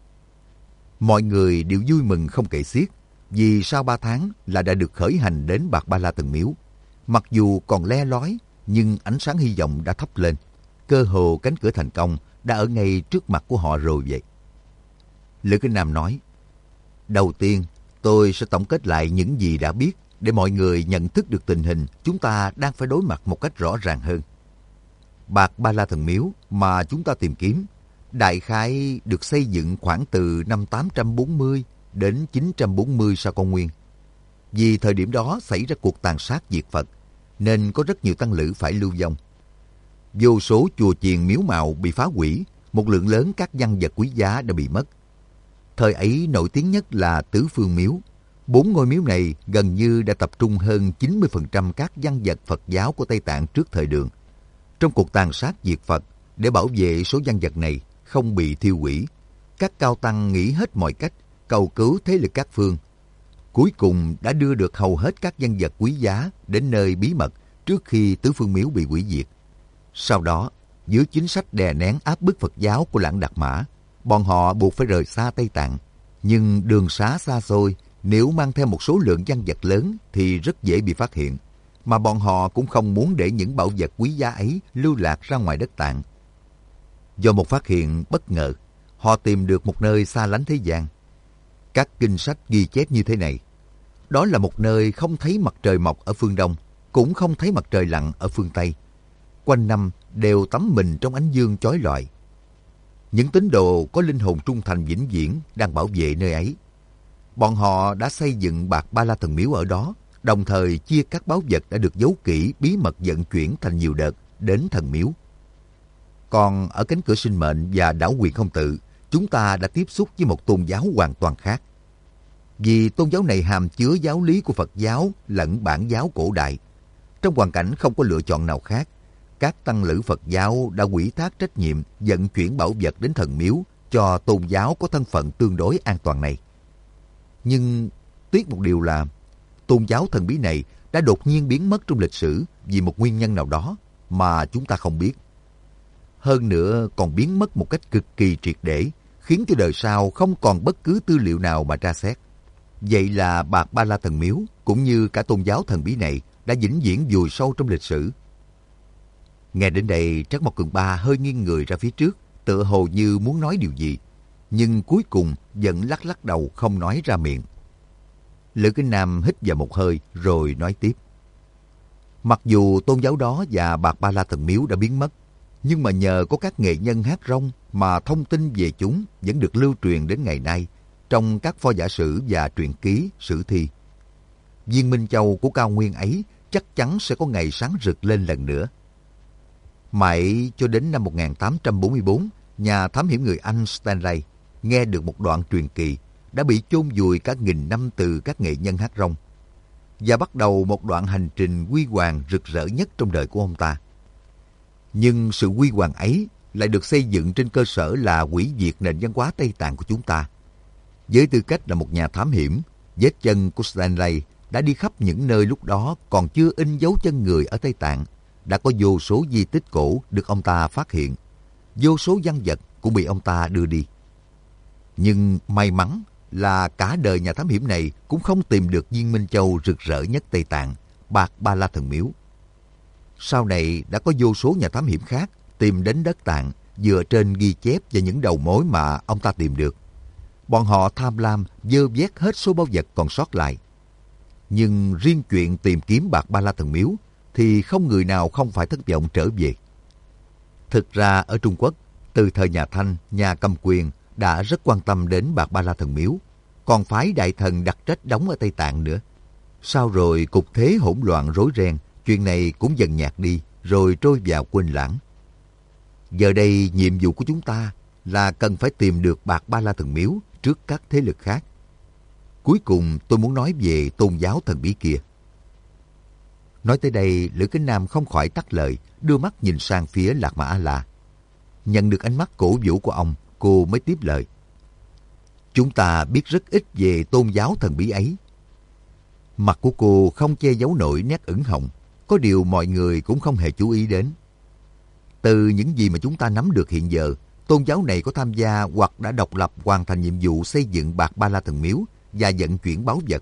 Mọi người đều vui mừng không kể xiết, vì sau ba tháng là đã được khởi hành đến Bạc Ba La Thần Miếu. Mặc dù còn le lói, nhưng ánh sáng hy vọng đã thắp lên. Cơ hồ cánh cửa thành công đã ở ngay trước mặt của họ rồi vậy. Lữ Kính Nam nói, đầu tiên tôi sẽ tổng kết lại những gì đã biết để mọi người nhận thức được tình hình chúng ta đang phải đối mặt một cách rõ ràng hơn. Bạc Ba La Thần Miếu mà chúng ta tìm kiếm đại khái được xây dựng khoảng từ năm tám trăm bốn mươi đến chín trăm bốn mươi sau công nguyên. Vì thời điểm đó xảy ra cuộc tàn sát diệt Phật, nên có rất nhiều tăng lữ phải lưu vong. Vô số chùa chiền miếu mạo bị phá hủy, một lượng lớn các văn vật quý giá đã bị mất. Thời ấy nổi tiếng nhất là Tứ Phương Miếu. Bốn ngôi miếu này gần như đã tập trung hơn chín mươi phần trăm các văn vật Phật giáo của Tây Tạng trước thời Đường. Trong cuộc tàn sát diệt Phật, để bảo vệ số văn vật này không bị thiêu hủy, các cao tăng nghĩ hết mọi cách, cầu cứu thế lực các phương. Cuối cùng đã đưa được hầu hết các văn vật quý giá đến nơi bí mật trước khi Tứ Phương Miếu bị hủy diệt. Sau đó, dưới chính sách đè nén áp bức Phật giáo của Lãng Đạt Mã, bọn họ buộc phải rời xa Tây Tạng. Nhưng đường xá xa xôi, nếu mang theo một số lượng văn vật lớn thì rất dễ bị phát hiện. Mà bọn họ cũng không muốn để những bảo vật quý giá ấy lưu lạc ra ngoài đất Tạng. Do một phát hiện bất ngờ, họ tìm được một nơi xa lánh thế gian. Các kinh sách ghi chép như thế này. Đó là một nơi không thấy mặt trời mọc ở phương Đông, cũng không thấy mặt trời lặn ở phương Tây. Quanh năm đều tắm mình trong ánh dương chói lọi. Những tín đồ có linh hồn trung thành vĩnh viễn đang bảo vệ nơi ấy. Bọn họ đã xây dựng Bạc Ba La Thần Miếu ở đó, đồng thời chia các báu vật đã được giấu kỹ bí mật vận chuyển thành nhiều đợt đến thần miếu. Còn ở cánh cửa sinh mệnh và đảo Quyền Không Tự, chúng ta đã tiếp xúc với một tôn giáo hoàn toàn khác. Vì tôn giáo này hàm chứa giáo lý của Phật giáo lẫn bản giáo cổ đại. Trong hoàn cảnh không có lựa chọn nào khác, các tăng lữ Phật giáo đã ủy thác trách nhiệm vận chuyển bảo vật đến thần miếu cho tôn giáo có thân phận tương đối an toàn này. Nhưng tiếc một điều là tôn giáo thần bí này đã đột nhiên biến mất trong lịch sử vì một nguyên nhân nào đó mà chúng ta không biết. Hơn nữa còn biến mất một cách cực kỳ triệt để, khiến cho đời sau không còn bất cứ tư liệu nào mà tra xét. Vậy là Bạc Ba La Thần Miếu cũng như cả tôn giáo thần bí này đã vĩnh viễn vùi sâu trong lịch sử. Nghe đến đây, Trác Mộc Cường Ba hơi nghiêng người ra phía trước, tựa hồ như muốn nói điều gì, nhưng cuối cùng vẫn lắc lắc đầu không nói ra miệng. Lữ Kính Nam hít vào một hơi rồi nói tiếp. Mặc dù tôn giáo đó và Bạc Ba La Thần Miếu đã biến mất, nhưng mà nhờ có các nghệ nhân hát rong mà thông tin về chúng vẫn được lưu truyền đến ngày nay trong các pho giả sử và truyện ký, sử thi. Viên Minh Châu của cao nguyên ấy chắc chắn sẽ có ngày sáng rực lên lần nữa. Mãi cho đến năm một nghìn tám trăm bốn mươi tư, nhà thám hiểm người Anh Stanley nghe được một đoạn truyền kỳ đã bị chôn vùi cả nghìn năm từ các nghệ nhân hát rong, và bắt đầu một đoạn hành trình huy hoàng rực rỡ nhất trong đời của ông ta. Nhưng sự huy hoàng ấy lại được xây dựng trên cơ sở là hủy diệt nền văn hóa Tây Tạng của chúng ta. Với tư cách là một nhà thám hiểm, vết chân của Stanley đã đi khắp những nơi lúc đó còn chưa in dấu chân người ở Tây Tạng. Đã có vô số di tích cổ được ông ta phát hiện, vô số văn vật cũng bị ông ta đưa đi. Nhưng may mắn là cả đời nhà thám hiểm này cũng không tìm được viên Minh Châu rực rỡ nhất Tây Tạng, Bạc Ba La Thần Miếu. Sau này đã có vô số nhà thám hiểm khác tìm đến đất Tạng dựa trên ghi chép và những đầu mối mà ông ta tìm được. Bọn họ tham lam vơ vét hết số báu vật còn sót lại. Nhưng riêng chuyện tìm kiếm Bạc Ba La Thần Miếu thì không người nào không phải thất vọng trở về. Thực ra ở Trung Quốc, từ thời nhà Thanh, nhà cầm quyền đã rất quan tâm đến Bạc Ba La Thần Miếu, còn phái đại thần đặt trách đóng ở Tây Tạng nữa. Sau rồi cục thế hỗn loạn rối ren, chuyện này cũng dần nhạt đi, rồi trôi vào quên lãng. Giờ đây nhiệm vụ của chúng ta là cần phải tìm được Bạc Ba La Thần Miếu trước các thế lực khác. Cuối cùng tôi muốn nói về tôn giáo thần bí kia. Nói tới đây, Lữ Kính Nam không khỏi tắt lời, đưa mắt nhìn sang phía Lạc Ma A-la. Nhận được ánh mắt cổ vũ của ông, cô mới tiếp lời. Chúng ta biết rất ít về tôn giáo thần bí ấy. Mặt của cô không che giấu nổi nét ửng hồng, có điều mọi người cũng không hề chú ý đến. Từ những gì mà chúng ta nắm được hiện giờ, tôn giáo này có tham gia hoặc đã độc lập hoàn thành nhiệm vụ xây dựng Bạc Ba La Thần Miếu và vận chuyển báu vật.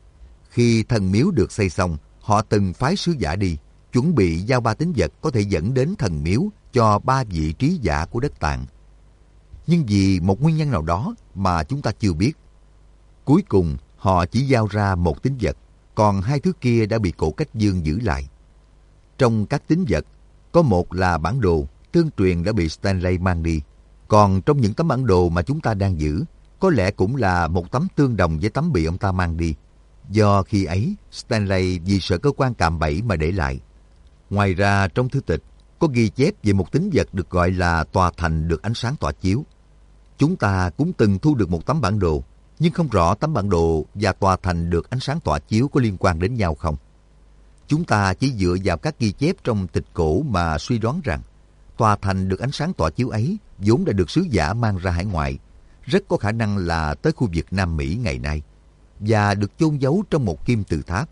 Khi thần miếu được xây xong, họ từng phái sứ giả đi, chuẩn bị giao ba tín vật có thể dẫn đến thần miếu cho ba vị trí giả của đất Tạng. Nhưng vì một nguyên nhân nào đó mà chúng ta chưa biết, cuối cùng họ chỉ giao ra một tín vật, còn hai thứ kia đã bị Cổ Cách Dương giữ lại. Trong các tín vật, có một là bản đồ, tương truyền đã bị Stanley mang đi. Còn trong những tấm bản đồ mà chúng ta đang giữ, có lẽ cũng là một tấm tương đồng với tấm bị ông ta mang đi. Do khi ấy, Stanley vì sợ cơ quan cạm bẫy mà để lại. Ngoài ra, trong thư tịch, có ghi chép về một tín vật được gọi là tòa thành được ánh sáng tỏa chiếu. Chúng ta cũng từng thu được một tấm bản đồ, nhưng không rõ tấm bản đồ và tòa thành được ánh sáng tỏa chiếu có liên quan đến nhau không. Chúng ta chỉ dựa vào các ghi chép trong tịch cổ mà suy đoán rằng tòa thành được ánh sáng tỏa chiếu ấy vốn đã được sứ giả mang ra hải ngoại, rất có khả năng là tới khu vực Nam Mỹ ngày nay, và được chôn giấu trong một kim tự tháp.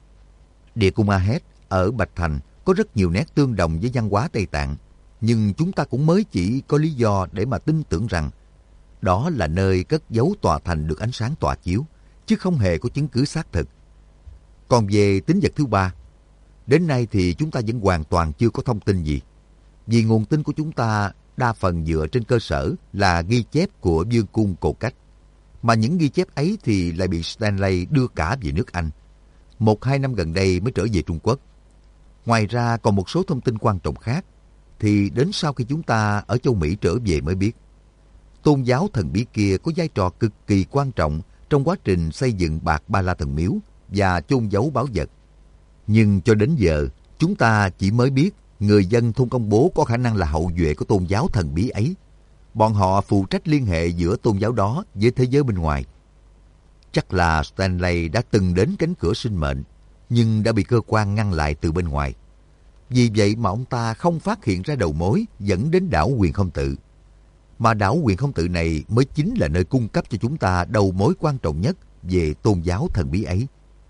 Địa cung A-Het ở Bạch Thành có rất nhiều nét tương đồng với văn hóa Tây Tạng, nhưng chúng ta cũng mới chỉ có lý do để mà tin tưởng rằng đó là nơi cất giấu tòa thành được ánh sáng tỏa chiếu, chứ không hề có chứng cứ xác thực. Còn về tín vật thứ ba, đến nay thì chúng ta vẫn hoàn toàn chưa có thông tin gì, vì nguồn tin của chúng ta đa phần dựa trên cơ sở là ghi chép của vương cung Cổ Cách, mà những ghi chép ấy thì lại bị Stanley đưa cả về nước Anh. Một hai năm gần đây mới trở về Trung Quốc. Ngoài ra còn một số thông tin quan trọng khác, thì đến sau khi chúng ta ở châu Mỹ trở về mới biết. Tôn giáo thần bí kia có vai trò cực kỳ quan trọng trong quá trình xây dựng Bạc Ba La Thần Miếu và chôn giấu báu vật. Nhưng cho đến giờ, chúng ta chỉ mới biết người dân thôn Công Bố có khả năng là hậu duệ của tôn giáo thần bí ấy. Bọn họ phụ trách liên hệ giữa tôn giáo đó với thế giới bên ngoài. Chắc là Stanley đã từng đến cánh cửa sinh mệnh, nhưng đã bị cơ quan ngăn lại từ bên ngoài. Vì vậy mà ông ta không phát hiện ra đầu mối dẫn đến đảo Huyền Không Tự. Mà đảo Huyền Không Tự này mới chính là nơi cung cấp cho chúng ta đầu mối quan trọng nhất về tôn giáo thần bí ấy.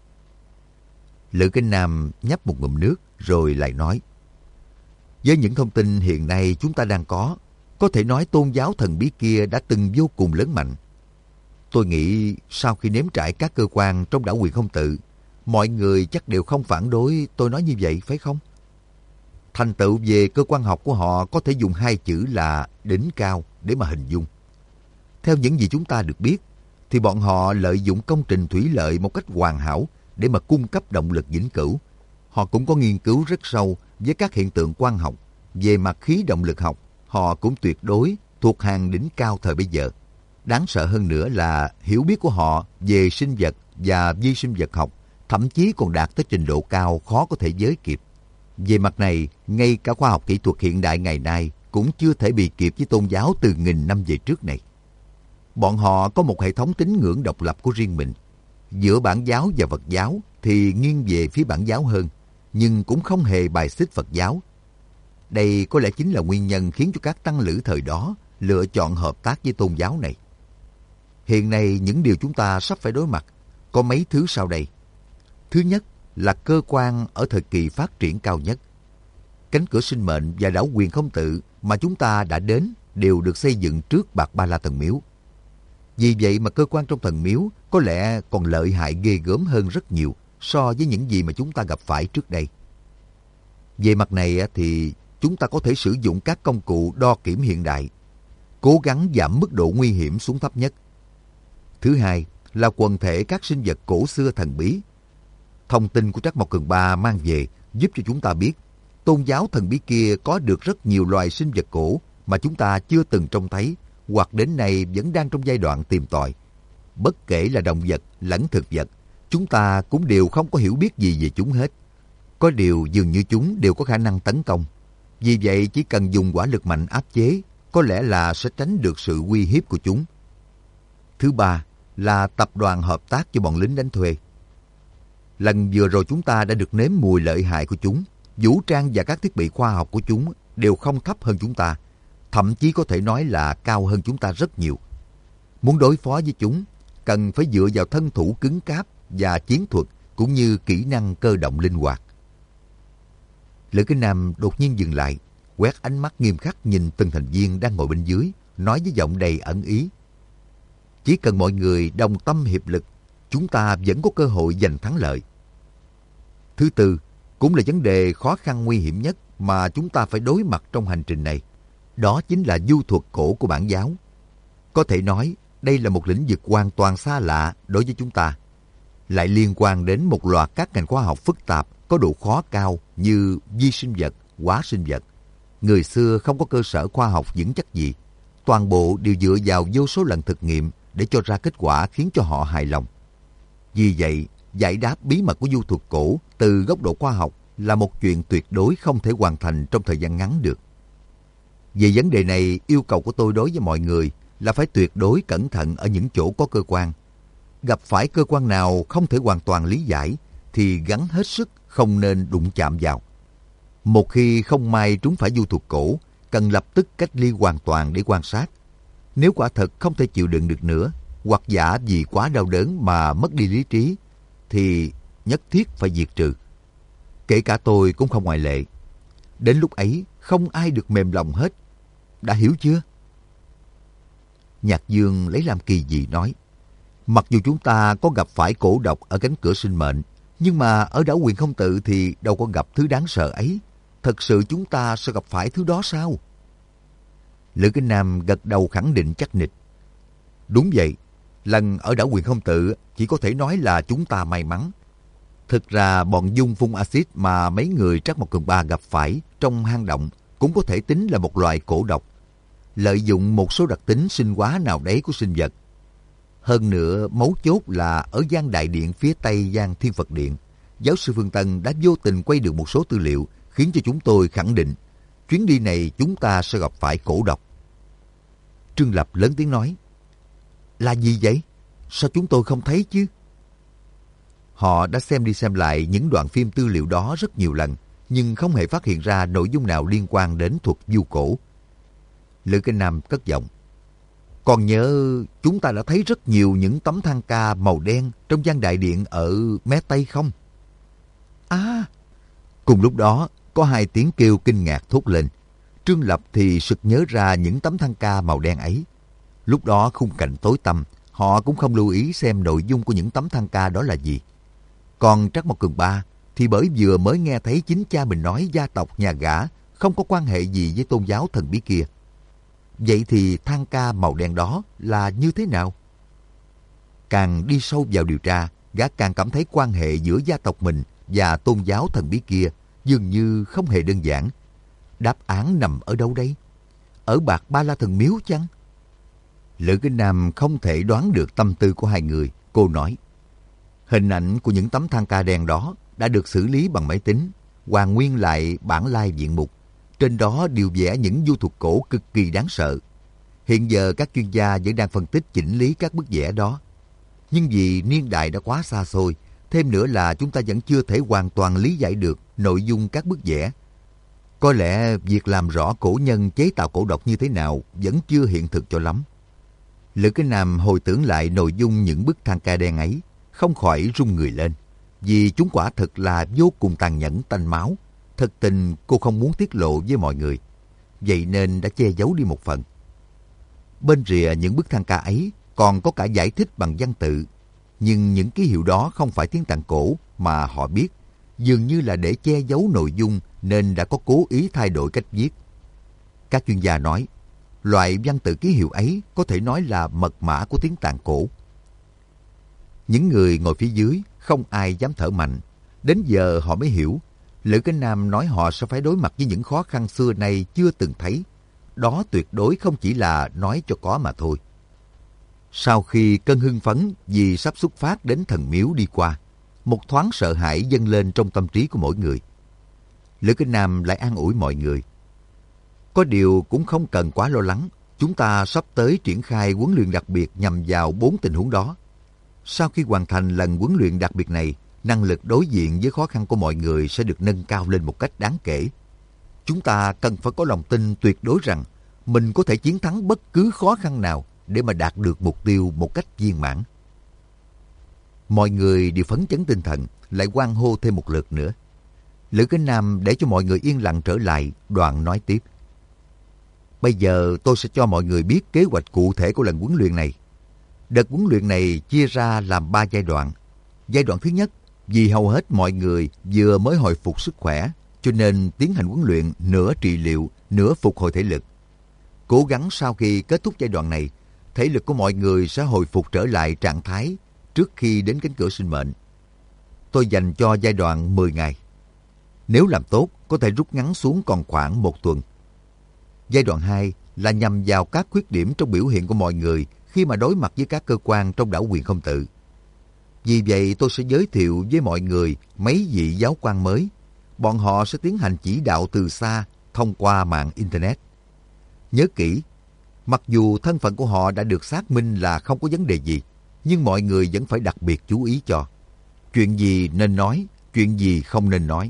Lữ Kính Nam nhấp một ngụm nước rồi lại nói. Với những thông tin hiện nay chúng ta đang có, có thể nói tôn giáo thần bí kia đã từng vô cùng lớn mạnh. Tôi nghĩ sau khi nếm trải các cơ quan trong đảo Huyền Không Tự, mọi người chắc đều không phản đối tôi nói như vậy, phải không? Thành tựu về cơ quan học của họ có thể dùng hai chữ là đỉnh cao để mà hình dung. Theo những gì chúng ta được biết, thì bọn họ lợi dụng công trình thủy lợi một cách hoàn hảo để mà cung cấp động lực vĩnh cửu. Họ cũng có nghiên cứu rất sâu với các hiện tượng quang học. Về mặt khí động lực học, họ cũng tuyệt đối thuộc hàng đỉnh cao thời bấy giờ. Đáng sợ hơn nữa là hiểu biết của họ về sinh vật và vi sinh vật học thậm chí còn đạt tới trình độ cao khó có thể giới kịp. Về mặt này, ngay cả khoa học kỹ thuật hiện đại ngày nay cũng chưa thể bị kịp với tôn giáo từ nghìn năm về trước này. Bọn họ có một hệ thống tín ngưỡng độc lập của riêng mình. Giữa Bản giáo và Phật giáo thì nghiêng về phía Bản giáo hơn, nhưng cũng không hề bài xích Phật giáo. Đây có lẽ chính là nguyên nhân khiến cho các tăng lữ thời đó lựa chọn hợp tác với tôn giáo này. Hiện nay những điều chúng ta sắp phải đối mặt có mấy thứ sau đây. Thứ nhất là cơ quan ở thời kỳ phát triển cao nhất. Cánh cửa sinh mệnh và đảo Huyền Không Tự mà chúng ta đã đến đều được xây dựng trước Bạc Ba La Thần Miếu. Vì vậy mà cơ quan trong thần miếu có lẽ còn lợi hại ghê gớm hơn rất nhiều so với những gì mà chúng ta gặp phải trước đây. Về mặt này thì chúng ta có thể sử dụng các công cụ đo kiểm hiện đại, cố gắng giảm mức độ nguy hiểm xuống thấp nhất. Thứ hai là quần thể các sinh vật cổ xưa thần bí. Thông tin của Trắc Mộc Cường Ba mang về giúp cho chúng ta biết tôn giáo thần bí kia có được rất nhiều loài sinh vật cổ mà chúng ta chưa từng trông thấy hoặc đến nay vẫn đang trong giai đoạn tìm tòi. Bất kể là động vật lẫn thực vật, chúng ta cũng đều không có hiểu biết gì về chúng hết. Có điều dường như chúng đều có khả năng tấn công. Vì vậy chỉ cần dùng hỏa lực mạnh áp chế, có lẽ là sẽ tránh được sự uy hiếp của chúng. Thứ ba là tập đoàn hợp tác cho bọn lính đánh thuê. Lần vừa rồi chúng ta đã được nếm mùi lợi hại của chúng. Vũ trang và các thiết bị khoa học của chúng đều không thấp hơn chúng ta, thậm chí có thể nói là cao hơn chúng ta rất nhiều. Muốn đối phó với chúng, cần phải dựa vào thân thủ cứng cáp và chiến thuật cũng như kỹ năng cơ động linh hoạt. Lữ Kinh Nam đột nhiên dừng lại, quét ánh mắt nghiêm khắc nhìn từng thành viên đang ngồi bên dưới, nói với giọng đầy ẩn ý. Chỉ cần mọi người đồng tâm hiệp lực, chúng ta vẫn có cơ hội giành thắng lợi. Thứ tư, cũng là vấn đề khó khăn nguy hiểm nhất mà chúng ta phải đối mặt trong hành trình này. Đó chính là du thuật cổ của Bản giáo. Có thể nói, đây là một lĩnh vực hoàn toàn xa lạ đối với chúng ta. Lại liên quan đến một loạt các ngành khoa học phức tạp có độ khó cao như vi sinh vật, hóa sinh vật. Người xưa không có cơ sở khoa học vững chắc gì. Toàn bộ đều dựa vào vô số lần thực nghiệm để cho ra kết quả khiến cho họ hài lòng. Vì vậy, giải đáp bí mật của du thuật cổ từ góc độ khoa học là một chuyện tuyệt đối không thể hoàn thành trong thời gian ngắn được. Về vấn đề này, yêu cầu của tôi đối với mọi người là phải tuyệt đối cẩn thận ở những chỗ có cơ quan. Gặp phải cơ quan nào không thể hoàn toàn lý giải thì gắng hết sức không nên đụng chạm vào. Một khi không may trúng phải du thuật cổ, cần lập tức cách ly hoàn toàn để quan sát. Nếu quả thật không thể chịu đựng được nữa, hoặc giả vì quá đau đớn mà mất đi lý trí, thì nhất thiết phải diệt trừ. Kể cả tôi cũng không ngoại lệ. Đến lúc ấy, không ai được mềm lòng hết. Đã hiểu chưa? Nhạc Dương lấy làm kỳ dị nói, mặc dù chúng ta có gặp phải cổ độc ở cánh cửa sinh mệnh, nhưng mà ở đảo Huyền Không Tự thì đâu có gặp thứ đáng sợ ấy. Thật sự chúng ta sẽ gặp phải thứ đó sao? Lữ Kinh Nam gật đầu khẳng định chắc nịch. Đúng vậy, lần ở đảo Huyền Không Tự chỉ có thể nói là chúng ta may mắn. Thực ra bọn dung phun axit mà mấy người Trắc Mộc Cường Ba gặp phải trong hang động cũng có thể tính là một loại cổ độc, lợi dụng một số đặc tính sinh hóa nào đấy của sinh vật. Hơn nữa, mấu chốt là ở gian đại điện phía tây gian Thiên Phật Điện, giáo sư Phương Tân đã vô tình quay được một số tư liệu khiến cho chúng tôi khẳng định chuyến đi này chúng ta sẽ gặp phải cổ độc. Trương Lập lớn tiếng nói, là gì vậy? Sao chúng tôi không thấy chứ? Họ đã xem đi xem lại những đoạn phim tư liệu đó rất nhiều lần, nhưng không hề phát hiện ra nội dung nào liên quan đến thuật du cổ. Lữ Kinh Nam cất giọng, còn nhớ chúng ta đã thấy rất nhiều những tấm thang ca màu đen trong gian đại điện ở mé Tây không? À! Cùng lúc đó, có hai tiếng kêu kinh ngạc thốt lên. Trương Lập thì sực nhớ ra những tấm thang ca màu đen ấy. Lúc đó khung cảnh tối tăm, họ cũng không lưu ý xem nội dung của những tấm thang ca đó là gì. Còn Trắc Mộc Cường Ba thì bởi vừa mới nghe thấy chính cha mình nói gia tộc nhà gã không có quan hệ gì với tôn giáo thần bí kia. Vậy thì thang ca màu đen đó là như thế nào? Càng đi sâu vào điều tra, gã càng cảm thấy quan hệ giữa gia tộc mình và tôn giáo thần bí kia dường như không hề đơn giản. Đáp án nằm ở đâu đây? Ở Bạc Ba La Thần Miếu chăng? Lữ Kinh Nam không thể đoán được tâm tư của hai người. Cô nói, hình ảnh của những tấm thang ca đen đó đã được xử lý bằng máy tính, hoàn nguyên lại bản lai diện mục. Trên đó đều vẽ những du thuật cổ cực kỳ đáng sợ. Hiện giờ các chuyên gia vẫn đang phân tích chỉnh lý các bức vẽ đó. Nhưng vì niên đại đã quá xa xôi, thêm nữa là chúng ta vẫn chưa thể hoàn toàn lý giải được nội dung các bức vẽ. Có lẽ việc làm rõ cổ nhân chế tạo cổ độc như thế nào vẫn chưa hiện thực cho lắm. Lữ Kinh Nam hồi tưởng lại nội dung những bức thang ca đen ấy, không khỏi run người lên. Vì chúng quả thực là vô cùng tàn nhẫn tanh máu. Thật tình cô không muốn tiết lộ với mọi người, vậy nên đã che giấu đi một phần. Bên rìa những bức thang ca ấy còn có cả giải thích bằng văn tự. Nhưng những ký hiệu đó không phải tiếng Tạng cổ mà họ biết, dường như là để che giấu nội dung nên đã có cố ý thay đổi cách viết. Các chuyên gia nói, loại văn tự ký hiệu ấy có thể nói là mật mã của tiếng Tạng cổ. Những người ngồi phía dưới không ai dám thở mạnh. Đến giờ họ mới hiểu, Lữ Cái Nam nói họ sẽ phải đối mặt với những khó khăn xưa nay chưa từng thấy. Đó tuyệt đối không chỉ là nói cho có mà thôi. Sau khi cơn hưng phấn vì sắp xuất phát đến thần miếu đi qua, một thoáng sợ hãi dâng lên trong tâm trí của mỗi người. Lữ Cái Nam lại an ủi mọi người. Có điều cũng không cần quá lo lắng, chúng ta sắp tới triển khai huấn luyện đặc biệt nhằm vào bốn tình huống đó. Sau khi hoàn thành lần huấn luyện đặc biệt này, năng lực đối diện với khó khăn của mọi người sẽ được nâng cao lên một cách đáng kể. Chúng ta cần phải có lòng tin tuyệt đối rằng mình có thể chiến thắng bất cứ khó khăn nào để mà đạt được mục tiêu một cách viên mãn. Mọi người đều phấn chấn tinh thần, lại hoan hô thêm một lượt nữa. Lữ Cái Nam để cho mọi người yên lặng trở lại, đoạn nói tiếp. Bây giờ tôi sẽ cho mọi người biết kế hoạch cụ thể của lần huấn luyện này. Đợt huấn luyện này chia ra làm ba giai đoạn. Giai đoạn thứ nhất, vì hầu hết mọi người vừa mới hồi phục sức khỏe, cho nên tiến hành huấn luyện nửa trị liệu, nửa phục hồi thể lực. Cố gắng sau khi kết thúc giai đoạn này, thể lực của mọi người sẽ hồi phục trở lại trạng thái trước khi đến cánh cửa sinh mệnh. Tôi dành cho giai đoạn mười ngày. Nếu làm tốt, có thể rút ngắn xuống còn khoảng một tuần. Giai đoạn hai là nhằm vào các khuyết điểm trong biểu hiện của mọi người khi mà đối mặt với các cơ quan trong đảo quyền không tự. Vì vậy tôi sẽ giới thiệu với mọi người mấy vị giáo quan mới. Bọn họ sẽ tiến hành chỉ đạo từ xa thông qua mạng Internet. Nhớ kỹ, mặc dù thân phận của họ đã được xác minh là không có vấn đề gì, nhưng mọi người vẫn phải đặc biệt chú ý cho. Chuyện gì nên nói, chuyện gì không nên nói.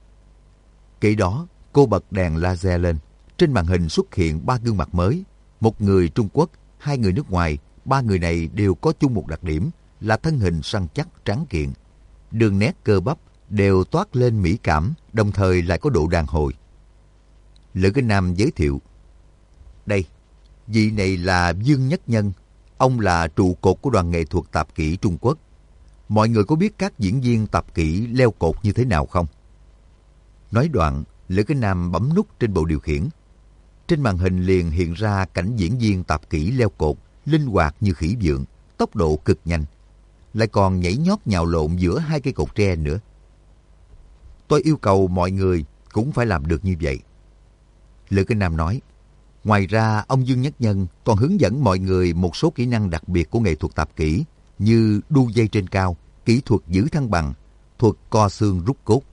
Kể đó, cô bật đèn laser lên. Trên màn hình xuất hiện ba gương mặt mới. Một người Trung Quốc, hai người nước ngoài. Ba người này đều có chung một đặc điểm là thân hình săn chắc tráng kiện. Đường nét cơ bắp đều toát lên mỹ cảm, đồng thời lại có độ đàn hồi. Lữ Cái Nam giới thiệu. Đây, vị này là Dương Nhất Nhân. Ông là trụ cột của đoàn nghệ thuật tạp kỹ Trung Quốc. Mọi người có biết các diễn viên tạp kỹ leo cột như thế nào không? Nói đoạn, Lữ Cái Nam bấm nút trên bộ điều khiển. Trên màn hình liền hiện ra cảnh diễn viên tạp kỹ leo cột, linh hoạt như khỉ vượn, tốc độ cực nhanh. Lại còn nhảy nhót nhào lộn giữa hai cây cột tre nữa. Tôi yêu cầu mọi người cũng phải làm được như vậy. Lữ Cái Nam nói. Ngoài ra, ông Dương Nhất Nhân còn hướng dẫn mọi người một số kỹ năng đặc biệt của nghệ thuật tạp kỹ như đu dây trên cao, kỹ thuật giữ thăng bằng, thuật co xương rút cốt.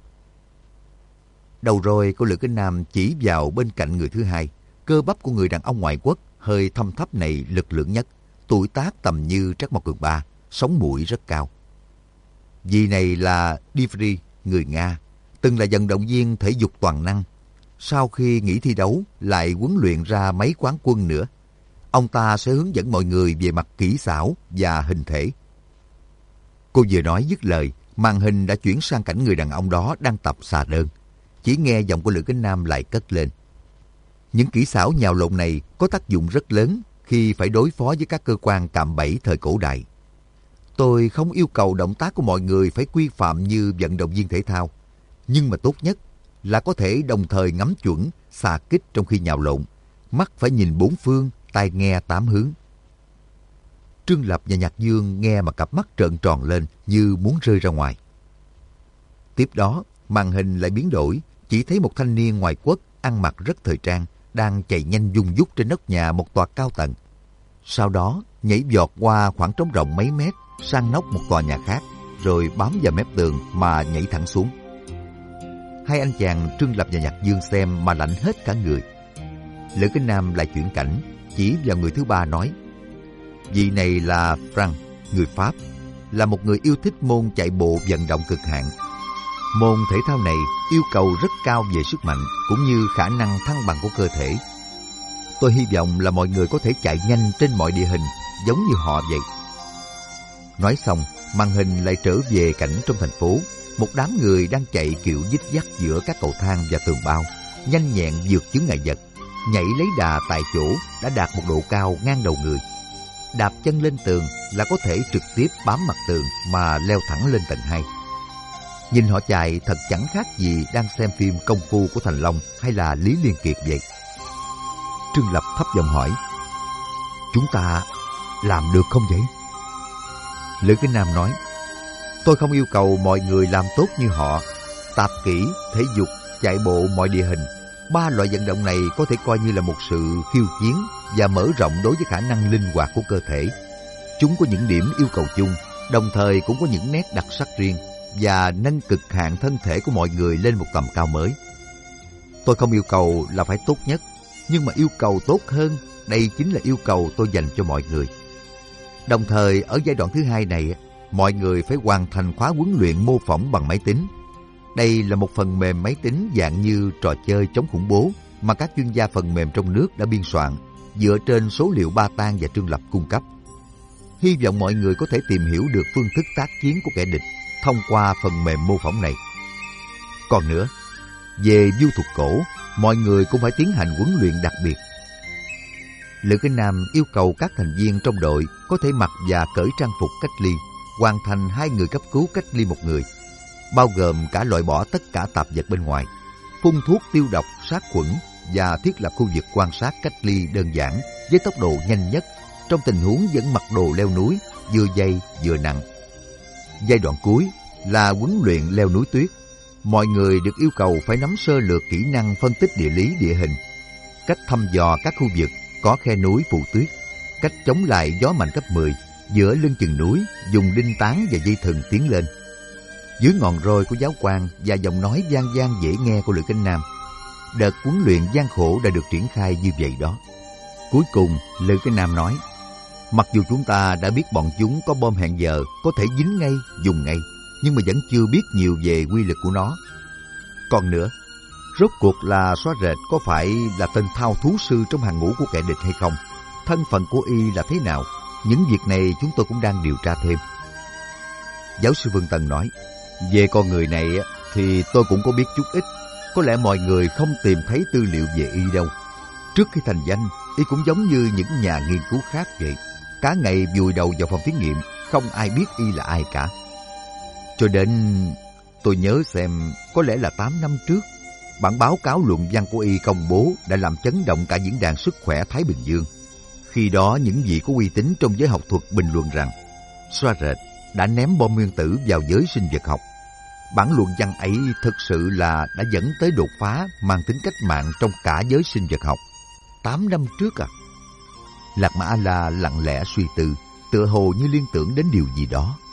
Đầu rồi cô Lữ Cái Nam chỉ vào bên cạnh người thứ hai. Cơ bắp của người đàn ông ngoại quốc hơi thâm thấp này lực lượng nhất, tuổi tác tầm như Trác Mộc Cường Ba, sống mũi rất cao. Vị này là Dmitry, người Nga, từng là vận động viên thể dục toàn năng. Sau khi nghỉ thi đấu, lại huấn luyện ra mấy quán quân nữa. Ông ta sẽ hướng dẫn mọi người về mặt kỹ xảo và hình thể. Cô vừa nói dứt lời, màn hình đã chuyển sang cảnh người đàn ông đó đang tập xà đơn. Chỉ nghe giọng của Lữ Cái Nam lại cất lên. Những kỹ xảo nhào lộn này có tác dụng rất lớn khi phải đối phó với các cơ quan cạm bẫy thời cổ đại. Tôi không yêu cầu động tác của mọi người phải quy phạm như vận động viên thể thao, nhưng mà tốt nhất là có thể đồng thời ngắm chuẩn, xạ kích trong khi nhào lộn, mắt phải nhìn bốn phương, tai nghe tám hướng. Trương Lập và Nhạc Dương nghe mà cặp mắt trợn tròn lên như muốn rơi ra ngoài. Tiếp đó, màn hình lại biến đổi, chỉ thấy một thanh niên ngoại quốc ăn mặc rất thời trang, đang chạy nhanh dung dút trên nóc nhà một tòa cao tầng. Sau đó, nhảy vọt qua khoảng trống rộng mấy mét sang nóc một tòa nhà khác, rồi bám vào mép tường mà nhảy thẳng xuống. Hai anh chàng Trương Lập và Nhạc Dương xem mà lạnh hết cả người. Lữ Cái Nam lại chuyển cảnh, chỉ vào người thứ ba nói. Vị này là Frank, người Pháp, là một người yêu thích môn chạy bộ vận động cực hạn. Môn thể thao này yêu cầu rất cao về sức mạnh cũng như khả năng thăng bằng của cơ thể. Tôi hy vọng là mọi người có thể chạy nhanh trên mọi địa hình giống như họ vậy. Nói xong, màn hình lại trở về cảnh trong thành phố. Một đám người đang chạy kiểu dích dắt giữa các cầu thang và tường bao, nhanh nhẹn vượt chướng ngại vật, nhảy lấy đà tại chỗ đã đạt một độ cao ngang đầu người. đạp chân lên tường là có thể trực tiếp bám mặt tường mà leo thẳng lên tầng hai. Nhìn họ chạy thật chẳng khác gì đang xem phim công phu của Thành Long hay là Lý Liên Kiệt vậy. Trương Lập thấp giọng hỏi, chúng ta làm được không vậy? Lữ Kính Nam nói, tôi không yêu cầu mọi người làm tốt như họ. Tạp kỹ, thể dục, chạy bộ mọi địa hình, ba loại vận động này có thể coi như là một sự khiêu chiến và mở rộng đối với khả năng linh hoạt của cơ thể. Chúng có những điểm yêu cầu chung, đồng thời cũng có những nét đặc sắc riêng và nâng cực hạn thân thể của mọi người lên một tầm cao mới. Tôi không yêu cầu là phải tốt nhất, nhưng mà yêu cầu tốt hơn, đây chính là yêu cầu tôi dành cho mọi người. Đồng thời, ở giai đoạn thứ hai này, mọi người phải hoàn thành khóa huấn luyện mô phỏng bằng máy tính. Đây là một phần mềm máy tính dạng như trò chơi chống khủng bố mà các chuyên gia phần mềm trong nước đã biên soạn dựa trên số liệu Ba Tang và Trương Lập cung cấp. Hy vọng mọi người có thể tìm hiểu được phương thức tác chiến của kẻ địch thông qua phần mềm mô phỏng này. Còn nữa, về vu thuật cổ, mọi người cũng phải tiến hành huấn luyện đặc biệt. Lữ Kính Nam yêu cầu các thành viên trong đội có thể mặc và cởi trang phục cách ly, hoàn thành hai người cấp cứu cách ly một người, bao gồm cả loại bỏ tất cả tạp vật bên ngoài, phun thuốc tiêu độc, sát khuẩn và thiết lập khu vực quan sát cách ly đơn giản với tốc độ nhanh nhất trong tình huống vẫn mặc đồ leo núi, vừa dày vừa nặng. Giai đoạn cuối là huấn luyện leo núi tuyết. Mọi người được yêu cầu phải nắm sơ lược kỹ năng phân tích địa lý địa hình, cách thăm dò các khu vực có khe núi phủ tuyết, cách chống lại gió mạnh cấp mười, giữa lưng chừng núi dùng đinh tán và dây thừng tiến lên. Dưới ngọn roi của giáo quan và giọng nói vang vang dễ nghe của Lữ Kính Nam, đợt huấn luyện gian khổ đã được triển khai như vậy đó. Cuối cùng, Lữ Kính Nam nói, mặc dù chúng ta đã biết bọn chúng có bom hẹn giờ có thể dính ngay, dùng ngay, nhưng mà vẫn chưa biết nhiều về quy lực của nó. Còn nữa, rốt cuộc là Xóa Rệt có phải là tên thao thú sư trong hàng ngũ của kẻ địch hay không? Thân phận của y là thế nào? Những việc này chúng tôi cũng đang điều tra thêm. Giáo sư Vương Tân nói, về con người này thì tôi cũng có biết chút ít. Có lẽ mọi người không tìm thấy tư liệu về y đâu. Trước khi thành danh, y cũng giống như những nhà nghiên cứu khác vậy. Cả ngày vùi đầu vào phòng thí nghiệm, không ai biết y là ai cả. Cho đến tôi nhớ xem, có lẽ là tám năm trước, bản báo cáo luận văn của y công bố đã làm chấn động cả diễn đàn sức khỏe Thái Bình Dương. Khi đó, những vị có uy tín trong giới học thuật bình luận rằng Xóa Rệt đã ném bom nguyên tử vào giới sinh vật học. Bản luận văn ấy thực sự là đã dẫn tới đột phá mang tính cách mạng trong cả giới sinh vật học. Tám năm trước à? Lạc Mã A-la lặng lẽ suy tư, tựa hồ như liên tưởng đến điều gì đó.